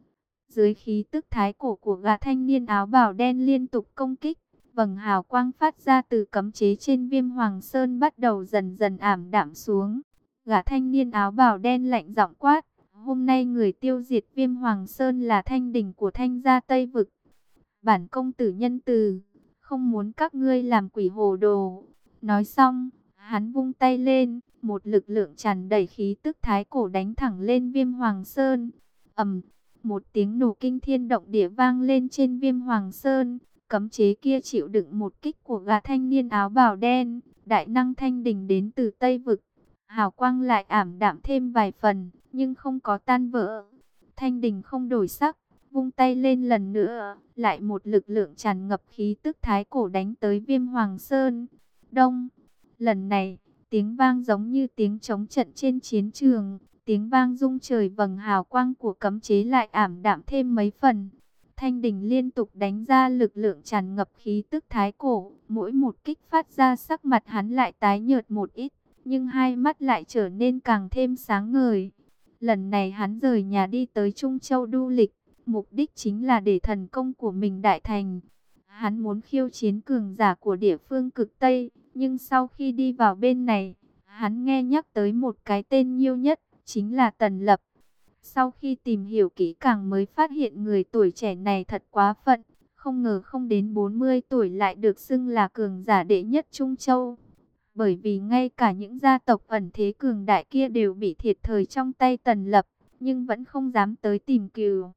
Dưới khí tức thái cổ của gã thanh niên áo bào đen liên tục công kích, vầng hào quang phát ra từ cấm chế trên Viêm Hoàng Sơn bắt đầu dần dần ảm đạm xuống. Gã thanh niên áo bào đen lạnh giọng quát: "Hôm nay người tiêu diệt Viêm Hoàng Sơn là Thanh Đình của Thanh gia Tây Vực. Bản công tử nhân từ, không muốn các ngươi làm quỷ hồ đồ. Nói xong, hắn vung tay lên, một lực lượng tràn đầy khí tức thái cổ đánh thẳng lên Viêm Hoàng Sơn. Ầm, một tiếng nổ kinh thiên động địa vang lên trên Viêm Hoàng Sơn. Cấm chế kia chịu đựng một kích của gã thanh niên áo bào đen. Đại năng Thanh Đình đến từ Tây Vực, hào quang lại ảm đạm thêm vài phần, nhưng không có tan vỡ. Thanh Đình không đổi sắc, vung tay lên lần nữa, lại một lực lượng tràn ngập khí tức thái cổ đánh tới Viêm Hoàng Sơn. Đông, lần này, tiếng vang giống như tiếng trống trận trên chiến trường, tiếng vang rung trời, vầng hào quang của cấm chế lại ảm đạm thêm mấy phần. Thanh Đình liên tục đánh ra lực lượng tràn ngập khí tức thái cổ, mỗi một kích phát ra sắc mặt hắn lại tái nhợt một ít, nhưng hai mắt lại trở nên càng thêm sáng ngời. Lần này hắn rời nhà đi tới Trung Châu du lịch, mục đích chính là để thần công của mình đại thành. Hắn muốn khiêu chiến cường giả của địa phương cực Tây, nhưng sau khi đi vào bên này, hắn nghe nhắc tới một cái tên nhiêu nhất, chính là Tần Lập. Sau khi tìm hiểu kỹ càng mới phát hiện người tuổi trẻ này thật quá phận, không ngờ không đến bốn mươi tuổi lại được xưng là cường giả đệ nhất Trung Châu. Bởi vì ngay cả những gia tộc ẩn thế cường đại kia đều bị thiệt thòi trong tay Tần Lập, nhưng vẫn không dám tới tìm cừu.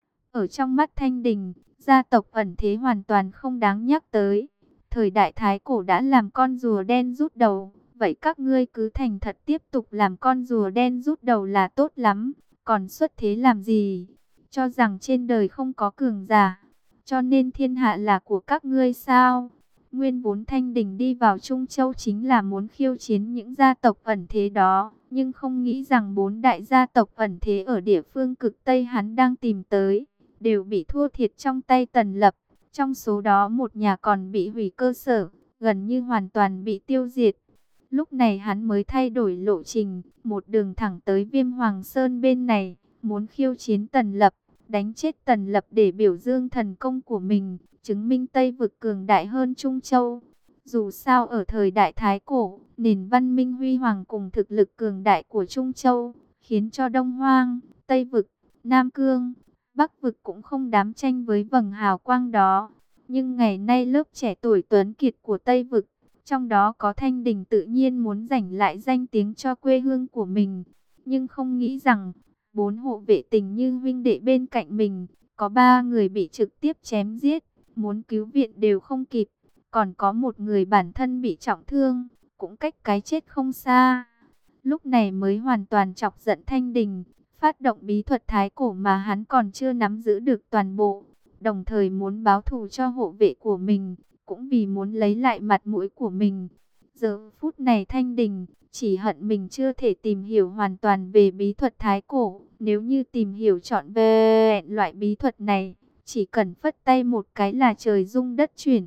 Ở trong mắt Thanh Đình, gia tộc ẩn thế hoàn toàn không đáng nhắc tới. Thời đại Thái Cổ đã làm con rùa đen rút đầu, vậy các ngươi cứ thành thật tiếp tục làm con rùa đen rút đầu là tốt lắm. Còn xuất thế làm gì? Cho rằng trên đời không có cường giả, cho nên thiên hạ là của các ngươi sao? Nguyên vốn Thanh Đình đi vào Trung Châu chính là muốn khiêu chiến những gia tộc ẩn thế đó, nhưng không nghĩ rằng bốn đại gia tộc ẩn thế ở địa phương cực Tây hắn đang tìm tới, đều bị thua thiệt trong tay Tần Lập. Trong số đó một nhà còn bị hủy cơ sở, gần như hoàn toàn bị tiêu diệt. Lúc này hắn mới thay đổi lộ trình, một đường thẳng tới Viêm Hoàng Sơn bên này, muốn khiêu chiến Tần Lập, đánh chết Tần Lập để biểu dương thần công của mình, chứng minh Tây Vực cường đại hơn Trung Châu. Dù sao ở thời đại Thái Cổ, nền văn minh huy hoàng cùng thực lực cường đại của Trung Châu, khiến cho Đông Hoang, Tây Vực, Nam Cương, Bắc Vực cũng không dám tranh với vầng hào quang đó. Nhưng ngày nay lớp trẻ tuổi tuấn kiệt của Tây Vực, trong đó có Thanh Đình, tự nhiên muốn giành lại danh tiếng cho quê hương của mình. Nhưng không nghĩ rằng, bốn hộ vệ tình như huynh đệ bên cạnh mình, có ba người bị trực tiếp chém giết, muốn cứu viện đều không kịp. Còn có một người bản thân bị trọng thương, cũng cách cái chết không xa. Lúc này mới hoàn toàn chọc giận Thanh Đình, phát động bí thuật thái cổ mà hắn còn chưa nắm giữ được toàn bộ. Đồng thời muốn báo thù cho hộ vệ của mình, cũng vì muốn lấy lại mặt mũi của mình. Giờ phút này Thanh Đình chỉ hận mình chưa thể tìm hiểu hoàn toàn về bí thuật thái cổ. Nếu như tìm hiểu trọn vẹn loại bí thuật này, chỉ cần phất tay một cái là trời rung đất chuyển.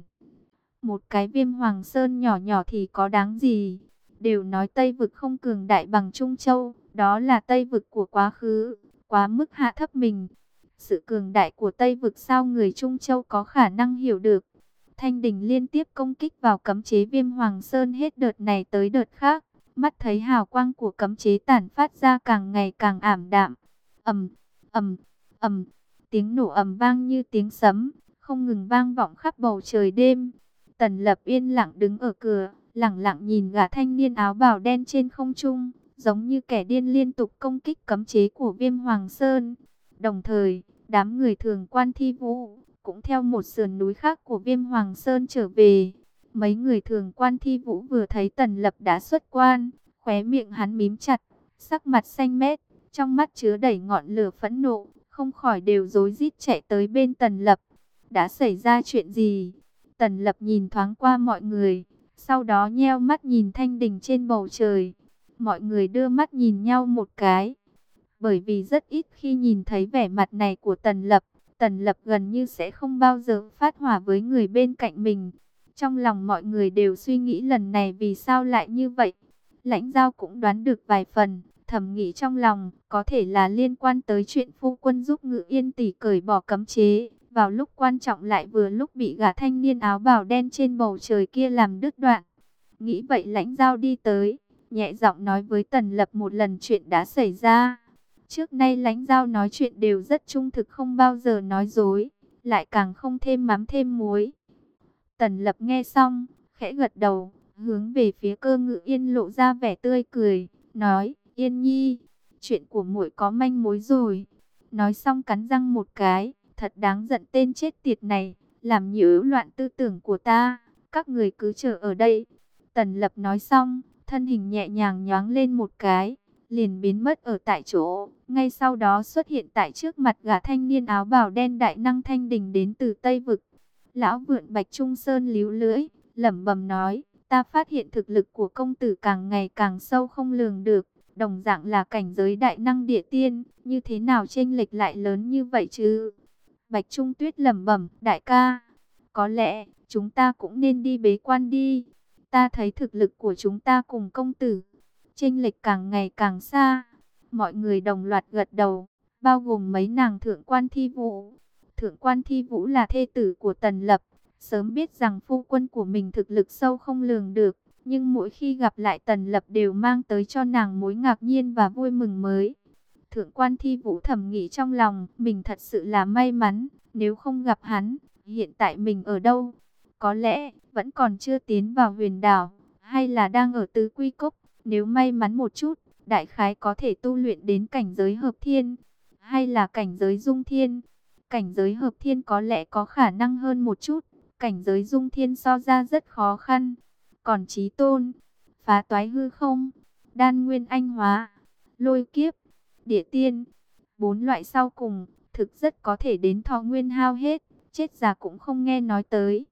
Một cái Viêm Hoàng Sơn nhỏ nhỏ thì có đáng gì? Đều nói Tây Vực không cường đại bằng Trung Châu, đó là Tây Vực của quá khứ, quá mức hạ thấp mình. Sự cường đại của Tây Vực sao người Trung Châu có khả năng hiểu được? Thanh Đình liên tiếp công kích vào cấm chế Viêm Hoàng Sơn hết đợt này tới đợt khác. Mắt thấy hào quang của cấm chế tản phát ra càng ngày càng ảm đạm. Ầm, ầm, ầm, tiếng nổ ầm vang như tiếng sấm, không ngừng vang vọng khắp bầu trời đêm. Tần Lập yên lặng đứng ở cửa, lẳng lặng nhìn gã thanh niên áo bào đen trên không trung, giống như kẻ điên liên tục công kích cấm chế của Viêm Hoàng Sơn. Đồng thời, đám người thường quan thi vũ cũng theo một sườn núi khác của Viêm Hoàng Sơn trở về. Mấy người thường quan thi vũ vừa thấy Tần Lập đã xuất quan, khóe miệng hắn mím chặt, sắc mặt xanh mét, trong mắt chứa đầy ngọn lửa phẫn nộ, không khỏi đều rối rít chạy tới bên Tần Lập. Đã xảy ra chuyện gì? Tần Lập nhìn thoáng qua mọi người, sau đó nheo mắt nhìn Thanh Đình trên bầu trời. Mọi người đưa mắt nhìn nhau một cái, bởi vì rất ít khi nhìn thấy vẻ mặt này của Tần Lập. Tần Lập gần như sẽ không bao giờ phát hỏa với người bên cạnh mình. Trong lòng mọi người đều suy nghĩ lần này vì sao lại như vậy. Lãnh Giao cũng đoán được vài phần, thầm nghĩ trong lòng, có thể là liên quan tới chuyện phu quân giúp Ngự Yên tỷ cởi bỏ cấm chế. Vào lúc quan trọng lại vừa lúc bị gã thanh niên áo bào đen trên bầu trời kia làm đứt đoạn. Nghĩ vậy Lãnh Giao đi tới, nhẹ giọng nói với Tần Lập một lần chuyện đã xảy ra. Trước nay Lãnh Giao nói chuyện đều rất trung thực, không bao giờ nói dối, lại càng không thêm mắm thêm muối. Tần Lập nghe xong, khẽ gật đầu, hướng về phía Cơ Ngự Yên lộ ra vẻ tươi cười, nói, Yên Nhi, chuyện của muội có manh mối rồi. Nói xong cắn răng một cái, thật đáng giận tên chết tiệt này, làm nhiễu loạn tư tưởng của ta, các người cứ chờ ở đây. Tần Lập nói xong, thân hình nhẹ nhàng nhoáng lên một cái, liền biến mất ở tại chỗ, ngay sau đó xuất hiện tại trước mặt gã thanh niên áo bào đen đại năng Thanh Đình đến từ Tây Vực. Lão Vượn Bạch Trung Sơn líu lưỡi, lẩm bẩm nói, ta phát hiện thực lực của công tử càng ngày càng sâu không lường được, đồng dạng là cảnh giới đại năng địa tiên, như thế nào chênh lệch lại lớn như vậy chứ? Bạch Trung Tuyết lẩm bẩm, đại ca, có lẽ chúng ta cũng nên đi bế quan đi. Ta thấy thực lực của chúng ta cùng công tử chênh lệch càng ngày càng xa. Mọi người đồng loạt gật đầu, bao gồm mấy nàng thượng quan Thi Vũ. Thượng quan Thi Vũ là thê tử của Tần Lập, sớm biết rằng phu quân của mình thực lực sâu không lường được, nhưng mỗi khi gặp lại Tần Lập đều mang tới cho nàng mối ngạc nhiên và vui mừng mới. Thượng quan Thi Vũ thầm nghĩ trong lòng, mình thật sự là may mắn, nếu không gặp hắn, hiện tại mình ở đâu? Có lẽ vẫn còn chưa tiến vào Huyền Đảo, hay là đang ở Tứ Quy Cốc. Nếu may mắn một chút, đại khái có thể tu luyện đến cảnh giới hợp thiên, hay là cảnh giới dung thiên. Cảnh giới hợp thiên có lẽ có khả năng hơn một chút, cảnh giới dung thiên so ra rất khó khăn. Còn chí tôn, phá toái hư không, đan nguyên anh hóa, lôi kiếp, địa tiên, bốn loại sau cùng, thực rất có thể đến thọ nguyên hao hết, chết già cũng không nghe nói tới.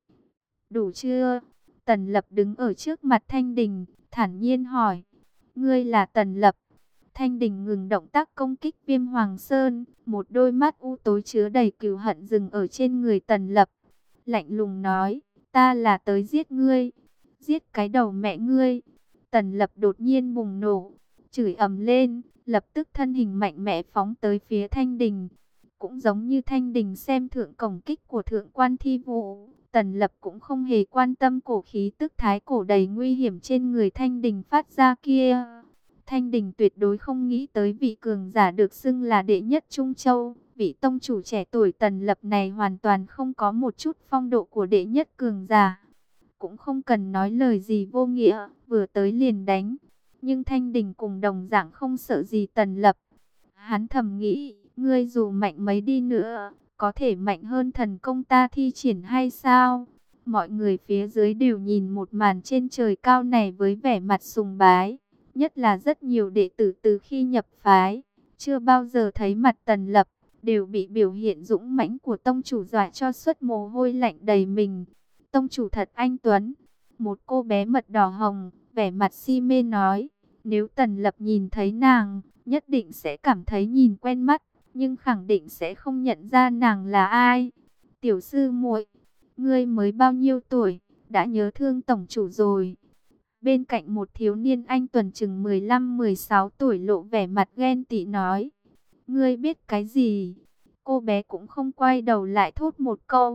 Đủ chưa? Tần Lập đứng ở trước mặt Thanh Đình, thản nhiên hỏi, ngươi là Tần Lập? Thanh Đình ngừng động tác công kích Viêm Hoàng Sơn, một đôi mắt u tối chứa đầy cừu hận dừng ở trên người Tần Lập. Lạnh lùng nói, ta là tới giết ngươi, giết cái đầu mẹ ngươi. Tần Lập đột nhiên bùng nổ, chửi ầm lên, lập tức thân hình mạnh mẽ phóng tới phía Thanh Đình. Cũng giống như Thanh Đình xem thượng cổng kích của Thượng quan Thi Vũ, Tần Lập cũng không hề quan tâm cổ khí tức thái cổ đầy nguy hiểm trên người Thanh Đình phát ra kia. Thanh Đình tuyệt đối không nghĩ tới vị cường giả được xưng là đệ nhất Trung Châu. Vị tông chủ trẻ tuổi Tần Lập này hoàn toàn không có một chút phong độ của đệ nhất cường giả. Cũng không cần nói lời gì vô nghĩa, vừa tới liền đánh. Nhưng Thanh Đình cùng đồng dạng không sợ gì Tần Lập. Hắn thầm nghĩ, ngươi dù mạnh mấy đi nữa, có thể mạnh hơn thần công ta thi triển hay sao? Mọi người phía dưới đều nhìn một màn trên trời cao này với vẻ mặt sùng bái. Nhất là rất nhiều đệ tử từ khi nhập phái, chưa bao giờ thấy mặt Tần Lập, đều bị biểu hiện dũng mãnh của tông chủ dọa cho xuất mồ hôi lạnh đầy mình. Tông chủ thật anh tuấn. Một cô bé mật đỏ hồng, vẻ mặt si mê nói, nếu Tần Lập nhìn thấy nàng, nhất định sẽ cảm thấy nhìn quen mắt, nhưng khẳng định sẽ không nhận ra nàng là ai. Tiểu sư muội, ngươi mới bao nhiêu tuổi, đã nhớ thương tổng chủ rồi. Bên cạnh một thiếu niên anh tuần chừng mười lăm mười sáu tuổi lộ vẻ mặt ghen tị nói, ngươi biết cái gì? Cô bé cũng không quay đầu lại thốt một câu.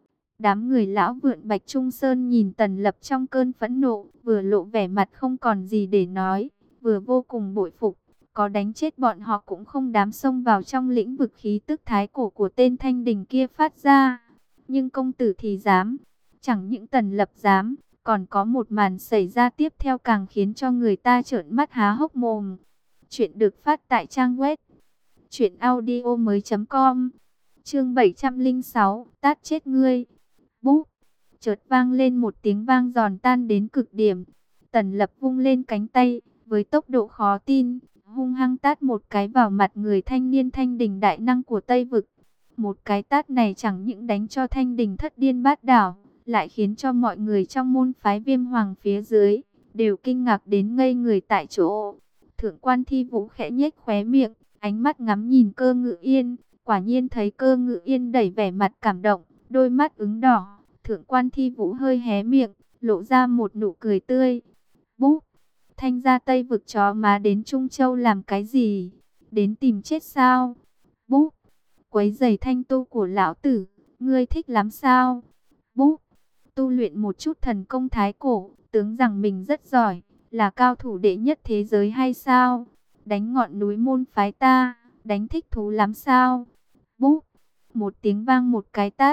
Đám người lão Vượn Bạch Trung Sơn nhìn Tần Lập trong cơn phẫn nộ, vừa lộ vẻ mặt không còn gì để nói, vừa vô cùng bội phục. Có đánh chết bọn họ cũng không dám xông vào trong lĩnh vực khí tức thái cổ của tên Thanh Đình kia phát ra. Nhưng công tử thì dám. Chẳng những Tần Lập dám, còn có một màn xảy ra tiếp theo càng khiến cho người ta trợn mắt há hốc mồm. Chuyện được phát tại trang web truyện audio mới chấm com. Chương bảy trăm lẻ sáu, tát chết ngươi. Búp, chợt vang lên một tiếng vang giòn tan đến cực điểm. Tần Lập vung lên cánh tay, với tốc độ khó tin, hung hăng tát một cái vào mặt người thanh niên Thanh Đình đại năng của Tây Vực. Một cái tát này chẳng những đánh cho Thanh Đình thất điên bát đảo, lại khiến cho mọi người trong môn phái Viêm Hoàng phía dưới đều kinh ngạc đến ngây người tại chỗ. Thượng quan Thi Vũ khẽ nhếch khóe miệng, ánh mắt ngắm nhìn Cơ Ngự Yên, quả nhiên thấy Cơ Ngự Yên đẩy vẻ mặt cảm động, đôi mắt ửng đỏ. Thượng quan Thi Vũ hơi hé miệng, lộ ra một nụ cười tươi. Búp, Thanh gia Tây Vực chó má đến Trung Châu làm cái gì? Đến tìm chết sao? Búp, quấy giày thanh tu của lão tử, ngươi thích lắm sao? Búp, tu luyện một chút thần công thái cổ, tướng rằng mình rất giỏi, là cao thủ đệ nhất thế giới hay sao? Đánh ngọn núi môn phái ta, đánh thích thú lắm sao? Búp, một tiếng vang một cái tát,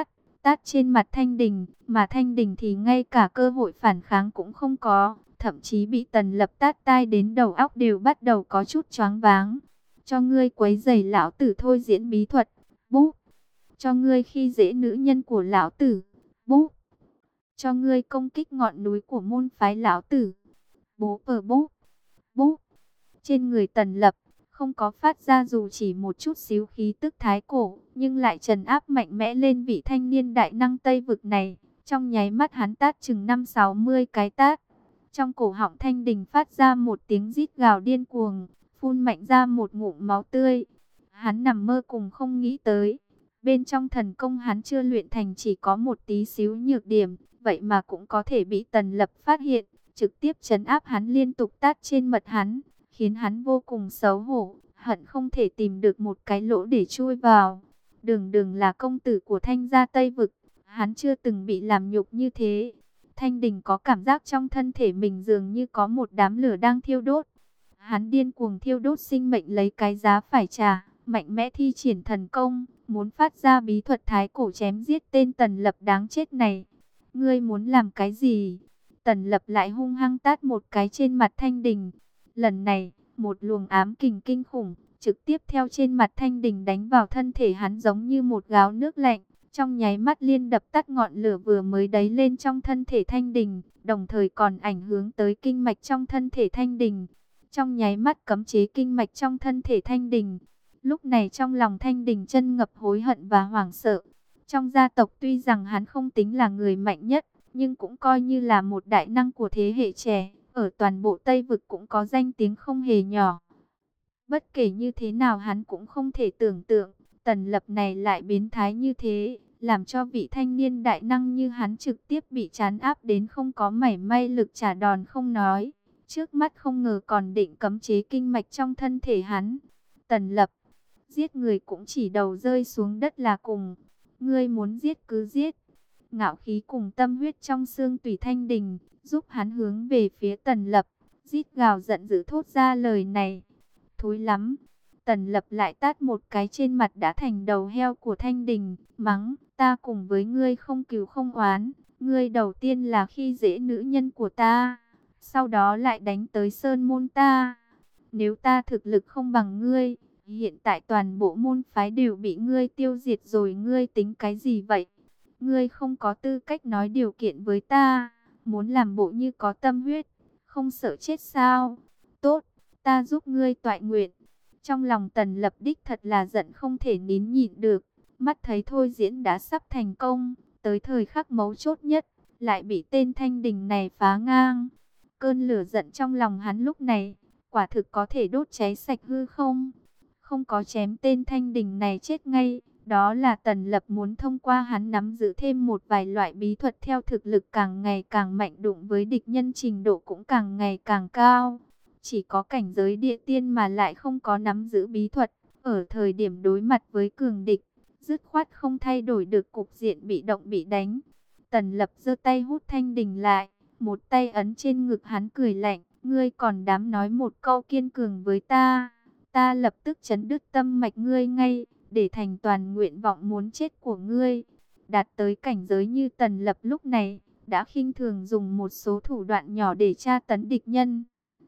tát trên mặt Thanh Đình, mà Thanh Đình thì ngay cả cơ hội phản kháng cũng không có, thậm chí bị Tần Lập tát tai đến đầu óc đều bắt đầu có chút choáng váng. Cho ngươi quấy rầy lão tử thôi diễn bí thuật, búp. Cho ngươi khi dễ nữ nhân của lão tử, búp. Cho ngươi công kích ngọn núi của môn phái lão tử, bố pờ búp, búp. Trên người Tần Lập không có phát ra dù chỉ một chút xíu khí tức thái cổ, nhưng lại trấn áp mạnh mẽ lên vị thanh niên đại năng Tây vực này. Trong nháy mắt hắn tát chừng năm sáu mươi cái tát. Trong cổ họng Thanh Đình phát ra một tiếng rít gào điên cuồng, phun mạnh ra một ngụm máu tươi. Hắn nằm mơ cùng không nghĩ tới, bên trong thần công hắn chưa luyện thành chỉ có một tí xíu nhược điểm, vậy mà cũng có thể bị Tần Lập phát hiện, trực tiếp trấn áp hắn, liên tục tát trên mật hắn, khiến hắn vô cùng xấu hổ, hận không thể tìm được một cái lỗ để chui vào. Đường Đường là công tử của Thanh gia Tây vực, hắn chưa từng bị làm nhục như thế. Thanh Đình có cảm giác trong thân thể mình dường như có một đám lửa đang thiêu đốt. Hắn điên cuồng thiêu đốt sinh mệnh lấy cái giá phải trả, mạnh mẽ thi triển thần công, muốn phát ra bí thuật thái cổ chém giết tên Tần Lập đáng chết này. Ngươi muốn làm cái gì? Tần Lập lại hung hăng tát một cái trên mặt Thanh Đình. Lần này, một luồng ám kình kinh khủng trực tiếp theo trên mặt Thanh Đình đánh vào thân thể hắn, giống như một gáo nước lạnh, trong nháy mắt liên đập tắt ngọn lửa vừa mới đấy lên trong thân thể Thanh Đình, đồng thời còn ảnh hưởng tới kinh mạch trong thân thể Thanh Đình. Trong nháy mắt cấm chế kinh mạch trong thân thể Thanh Đình. Lúc này trong lòng Thanh Đình chân ngập hối hận và hoảng sợ. Trong gia tộc tuy rằng hắn không tính là người mạnh nhất, nhưng cũng coi như là một đại năng của thế hệ trẻ, ở toàn bộ Tây vực cũng có danh tiếng không hề nhỏ. Bất kể như thế nào hắn cũng không thể tưởng tượng, Tần Lập này lại biến thái như thế, làm cho vị thanh niên đại năng như hắn trực tiếp bị trấn áp đến không có mảy may lực trả đòn không nói. Trước mắt không ngờ còn định cấm chế kinh mạch trong thân thể hắn. Tần Lập, giết người cũng chỉ đầu rơi xuống đất là cùng. Ngươi muốn giết cứ giết. Ngạo khí cùng tâm huyết trong xương tủy Thanh Đình, giúp hắn hướng về phía Tần Lập, rít gào giận dữ thốt ra lời này. Thối lắm. Tần Lập lại tát một cái trên mặt đã thành đầu heo của Thanh Đình, mắng, ta cùng với ngươi không cừu không oán, ngươi đầu tiên là khi dễ nữ nhân của ta, sau đó lại đánh tới sơn môn ta. Nếu ta thực lực không bằng ngươi, hiện tại toàn bộ môn phái đều bị ngươi tiêu diệt rồi, ngươi tính cái gì vậy? Ngươi không có tư cách nói điều kiện với ta, muốn làm bộ như có tâm huyết, không sợ chết sao? Tốt, ta giúp ngươi toại nguyện. Trong lòng Tần Lập đích thật là giận không thể nín nhịn được, mắt thấy thôi diễn đã sắp thành công, tới thời khắc mấu chốt nhất, lại bị tên Thanh Đình này phá ngang. Cơn lửa giận trong lòng hắn lúc này, quả thực có thể đốt cháy sạch hư không? Không có chém tên Thanh Đình này chết ngay, đó là Tần Lập muốn thông qua hắn nắm giữ thêm một vài loại bí thuật theo thực lực càng ngày càng mạnh, đụng với địch nhân trình độ cũng càng ngày càng cao. Chỉ có cảnh giới địa tiên mà lại không có nắm giữ bí thuật, ở thời điểm đối mặt với cường địch, dứt khoát không thay đổi được cục diện bị động bị đánh. Tần Lập giơ tay hút Thanh Đình lại, một tay ấn trên ngực hắn cười lạnh, ngươi còn dám nói một câu kiên cường với ta, ta lập tức chấn đứt tâm mạch ngươi ngay, để thành toàn nguyện vọng muốn chết của ngươi. Đạt tới cảnh giới như Tần Lập lúc này, đã khinh thường dùng một số thủ đoạn nhỏ để tra tấn địch nhân.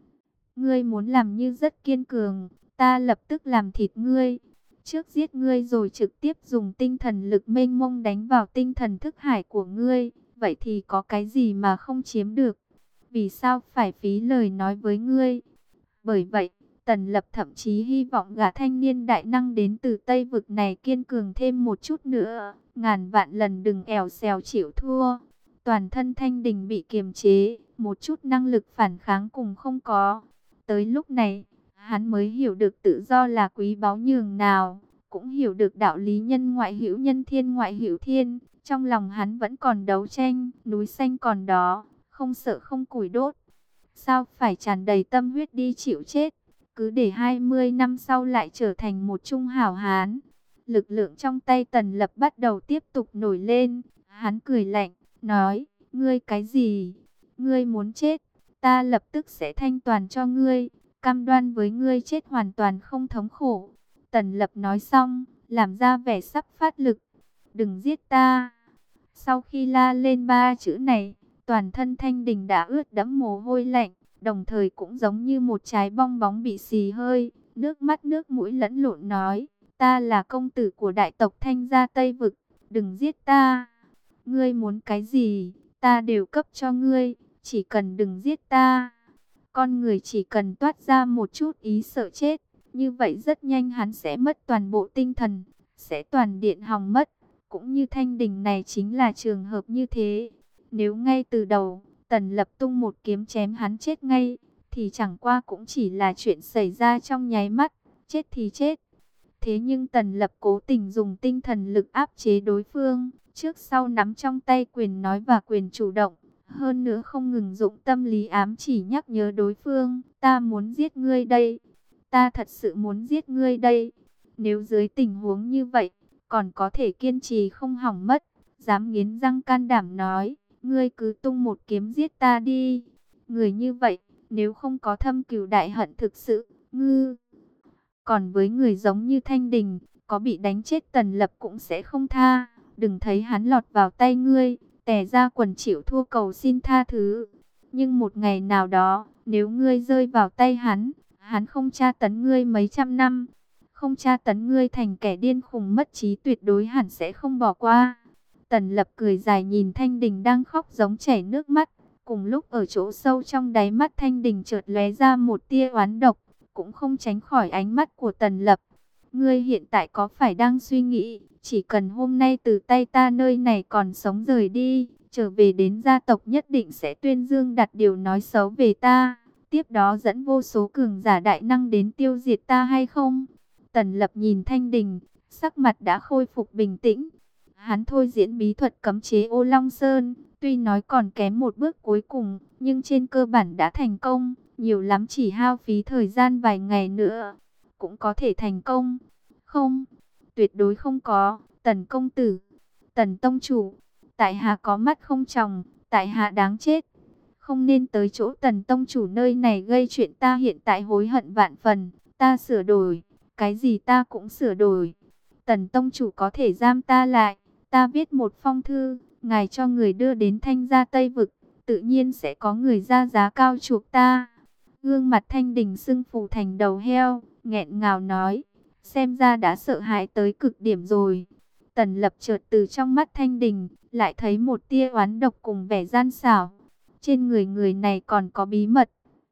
Ngươi muốn làm như rất kiên cường, ta lập tức làm thịt ngươi. Trước giết ngươi rồi trực tiếp dùng tinh thần lực mênh mông đánh vào tinh thần thức hải của ngươi. Vậy thì có cái gì mà không chiếm được? Vì sao phải phí lời nói với ngươi? Bởi vậy, Tần Lập thậm chí hy vọng gã thanh niên đại năng đến từ Tây vực này kiên cường thêm một chút nữa. Ngàn vạn lần đừng ẻo xèo chịu thua. Toàn thân Thanh Đình bị kiềm chế, một chút năng lực phản kháng cùng không có. Tới lúc này, hắn mới hiểu được tự do là quý báu nhường nào, cũng hiểu được đạo lý nhân ngoại hữu nhân, thiên ngoại hữu thiên. Trong lòng hắn vẫn còn đấu tranh, núi xanh còn đó, không sợ không củi đốt. Sao phải tràn đầy tâm huyết đi chịu chết, cứ để hai mươi năm sau lại trở thành một trung hảo hán. Lực lượng trong tay Tần Lập bắt đầu tiếp tục nổi lên, hắn cười lạnh, nói, ngươi cái gì? Ngươi muốn chết? Ta lập tức sẽ thanh toàn cho ngươi, cam đoan với ngươi chết hoàn toàn không thống khổ. Tần Lập nói xong, làm ra vẻ sắp phát lực. Đừng giết ta. Sau khi la lên ba chữ này, toàn thân Thanh Đình đã ướt đẫm mồ hôi lạnh, đồng thời cũng giống như một trái bong bóng bị xì hơi, nước mắt nước mũi lẫn lộn nói, ta là công tử của đại tộc Thanh gia Tây Vực, đừng giết ta. Ngươi muốn cái gì, ta đều cấp cho ngươi, chỉ cần đừng giết ta. Con người chỉ cần toát ra một chút ý sợ chết, như vậy rất nhanh hắn sẽ mất toàn bộ tinh thần, sẽ toàn điện hòng mất. Cũng như Thanh Đình này chính là trường hợp như thế. Nếu ngay từ đầu, Tần Lập tung một kiếm chém hắn chết ngay, thì chẳng qua cũng chỉ là chuyện xảy ra trong nháy mắt, chết thì chết. Thế nhưng Tần Lập cố tình dùng tinh thần lực áp chế đối phương, trước sau nắm trong tay quyền nói và quyền chủ động. Hơn nữa không ngừng dụng tâm lý ám chỉ nhắc nhớ đối phương, ta muốn giết ngươi đây, ta thật sự muốn giết ngươi đây. Nếu dưới tình huống như vậy, còn có thể kiên trì không hỏng mất, dám nghiến răng can đảm nói, ngươi cứ tung một kiếm giết ta đi. Người như vậy, nếu không có thâm cừu đại hận thực sự, ngư. Còn với người giống như Thanh Đình, có bị đánh chết Tần Lập cũng sẽ không tha. Đừng thấy hắn lọt vào tay ngươi, tè ra quần chịu thua cầu xin tha thứ. Nhưng một ngày nào đó, nếu ngươi rơi vào tay hắn, hắn không tra tấn ngươi mấy trăm năm, không tra tấn ngươi thành kẻ điên khùng mất trí, tuyệt đối hẳn sẽ không bỏ qua. Tần Lập cười dài nhìn Thanh Đình đang khóc giống chảy nước mắt. Cùng lúc ở chỗ sâu trong đáy mắt Thanh Đình chợt lóe ra một tia oán độc, cũng không tránh khỏi ánh mắt của Tần Lập. Ngươi hiện tại có phải đang suy nghĩ, chỉ cần hôm nay từ tay ta nơi này còn sống rời đi, trở về đến gia tộc nhất định sẽ tuyên dương đặt điều nói xấu về ta, tiếp đó dẫn vô số cường giả đại năng đến tiêu diệt ta hay không? Tần Lập nhìn Thanh Đình, sắc mặt đã khôi phục bình tĩnh. Hắn thôi diễn bí thuật cấm chế Ô Long Sơn, tuy nói còn kém một bước cuối cùng, nhưng trên cơ bản đã thành công, nhiều lắm chỉ hao phí thời gian vài ngày nữa, cũng có thể thành công. Không, tuyệt đối không có, Tần công tử, Tần tông chủ, tại hạ có mắt không tròng, tại hạ đáng chết. Không nên tới chỗ Tần tông chủ nơi này gây chuyện, ta hiện tại hối hận vạn phần, ta sửa đổi, cái gì ta cũng sửa đổi. Tần tông chủ có thể giam ta lại, ta viết một phong thư, ngài cho người đưa đến Thanh gia Tây Vực, tự nhiên sẽ có người ra giá cao chuộc ta. Gương mặt Thanh Đình sưng phù thành đầu heo, nghẹn ngào nói, xem ra đã sợ hãi tới cực điểm rồi. Tần Lập chợt từ trong mắt Thanh Đình, lại thấy một tia oán độc cùng vẻ gian xảo. Trên người người này còn có bí mật,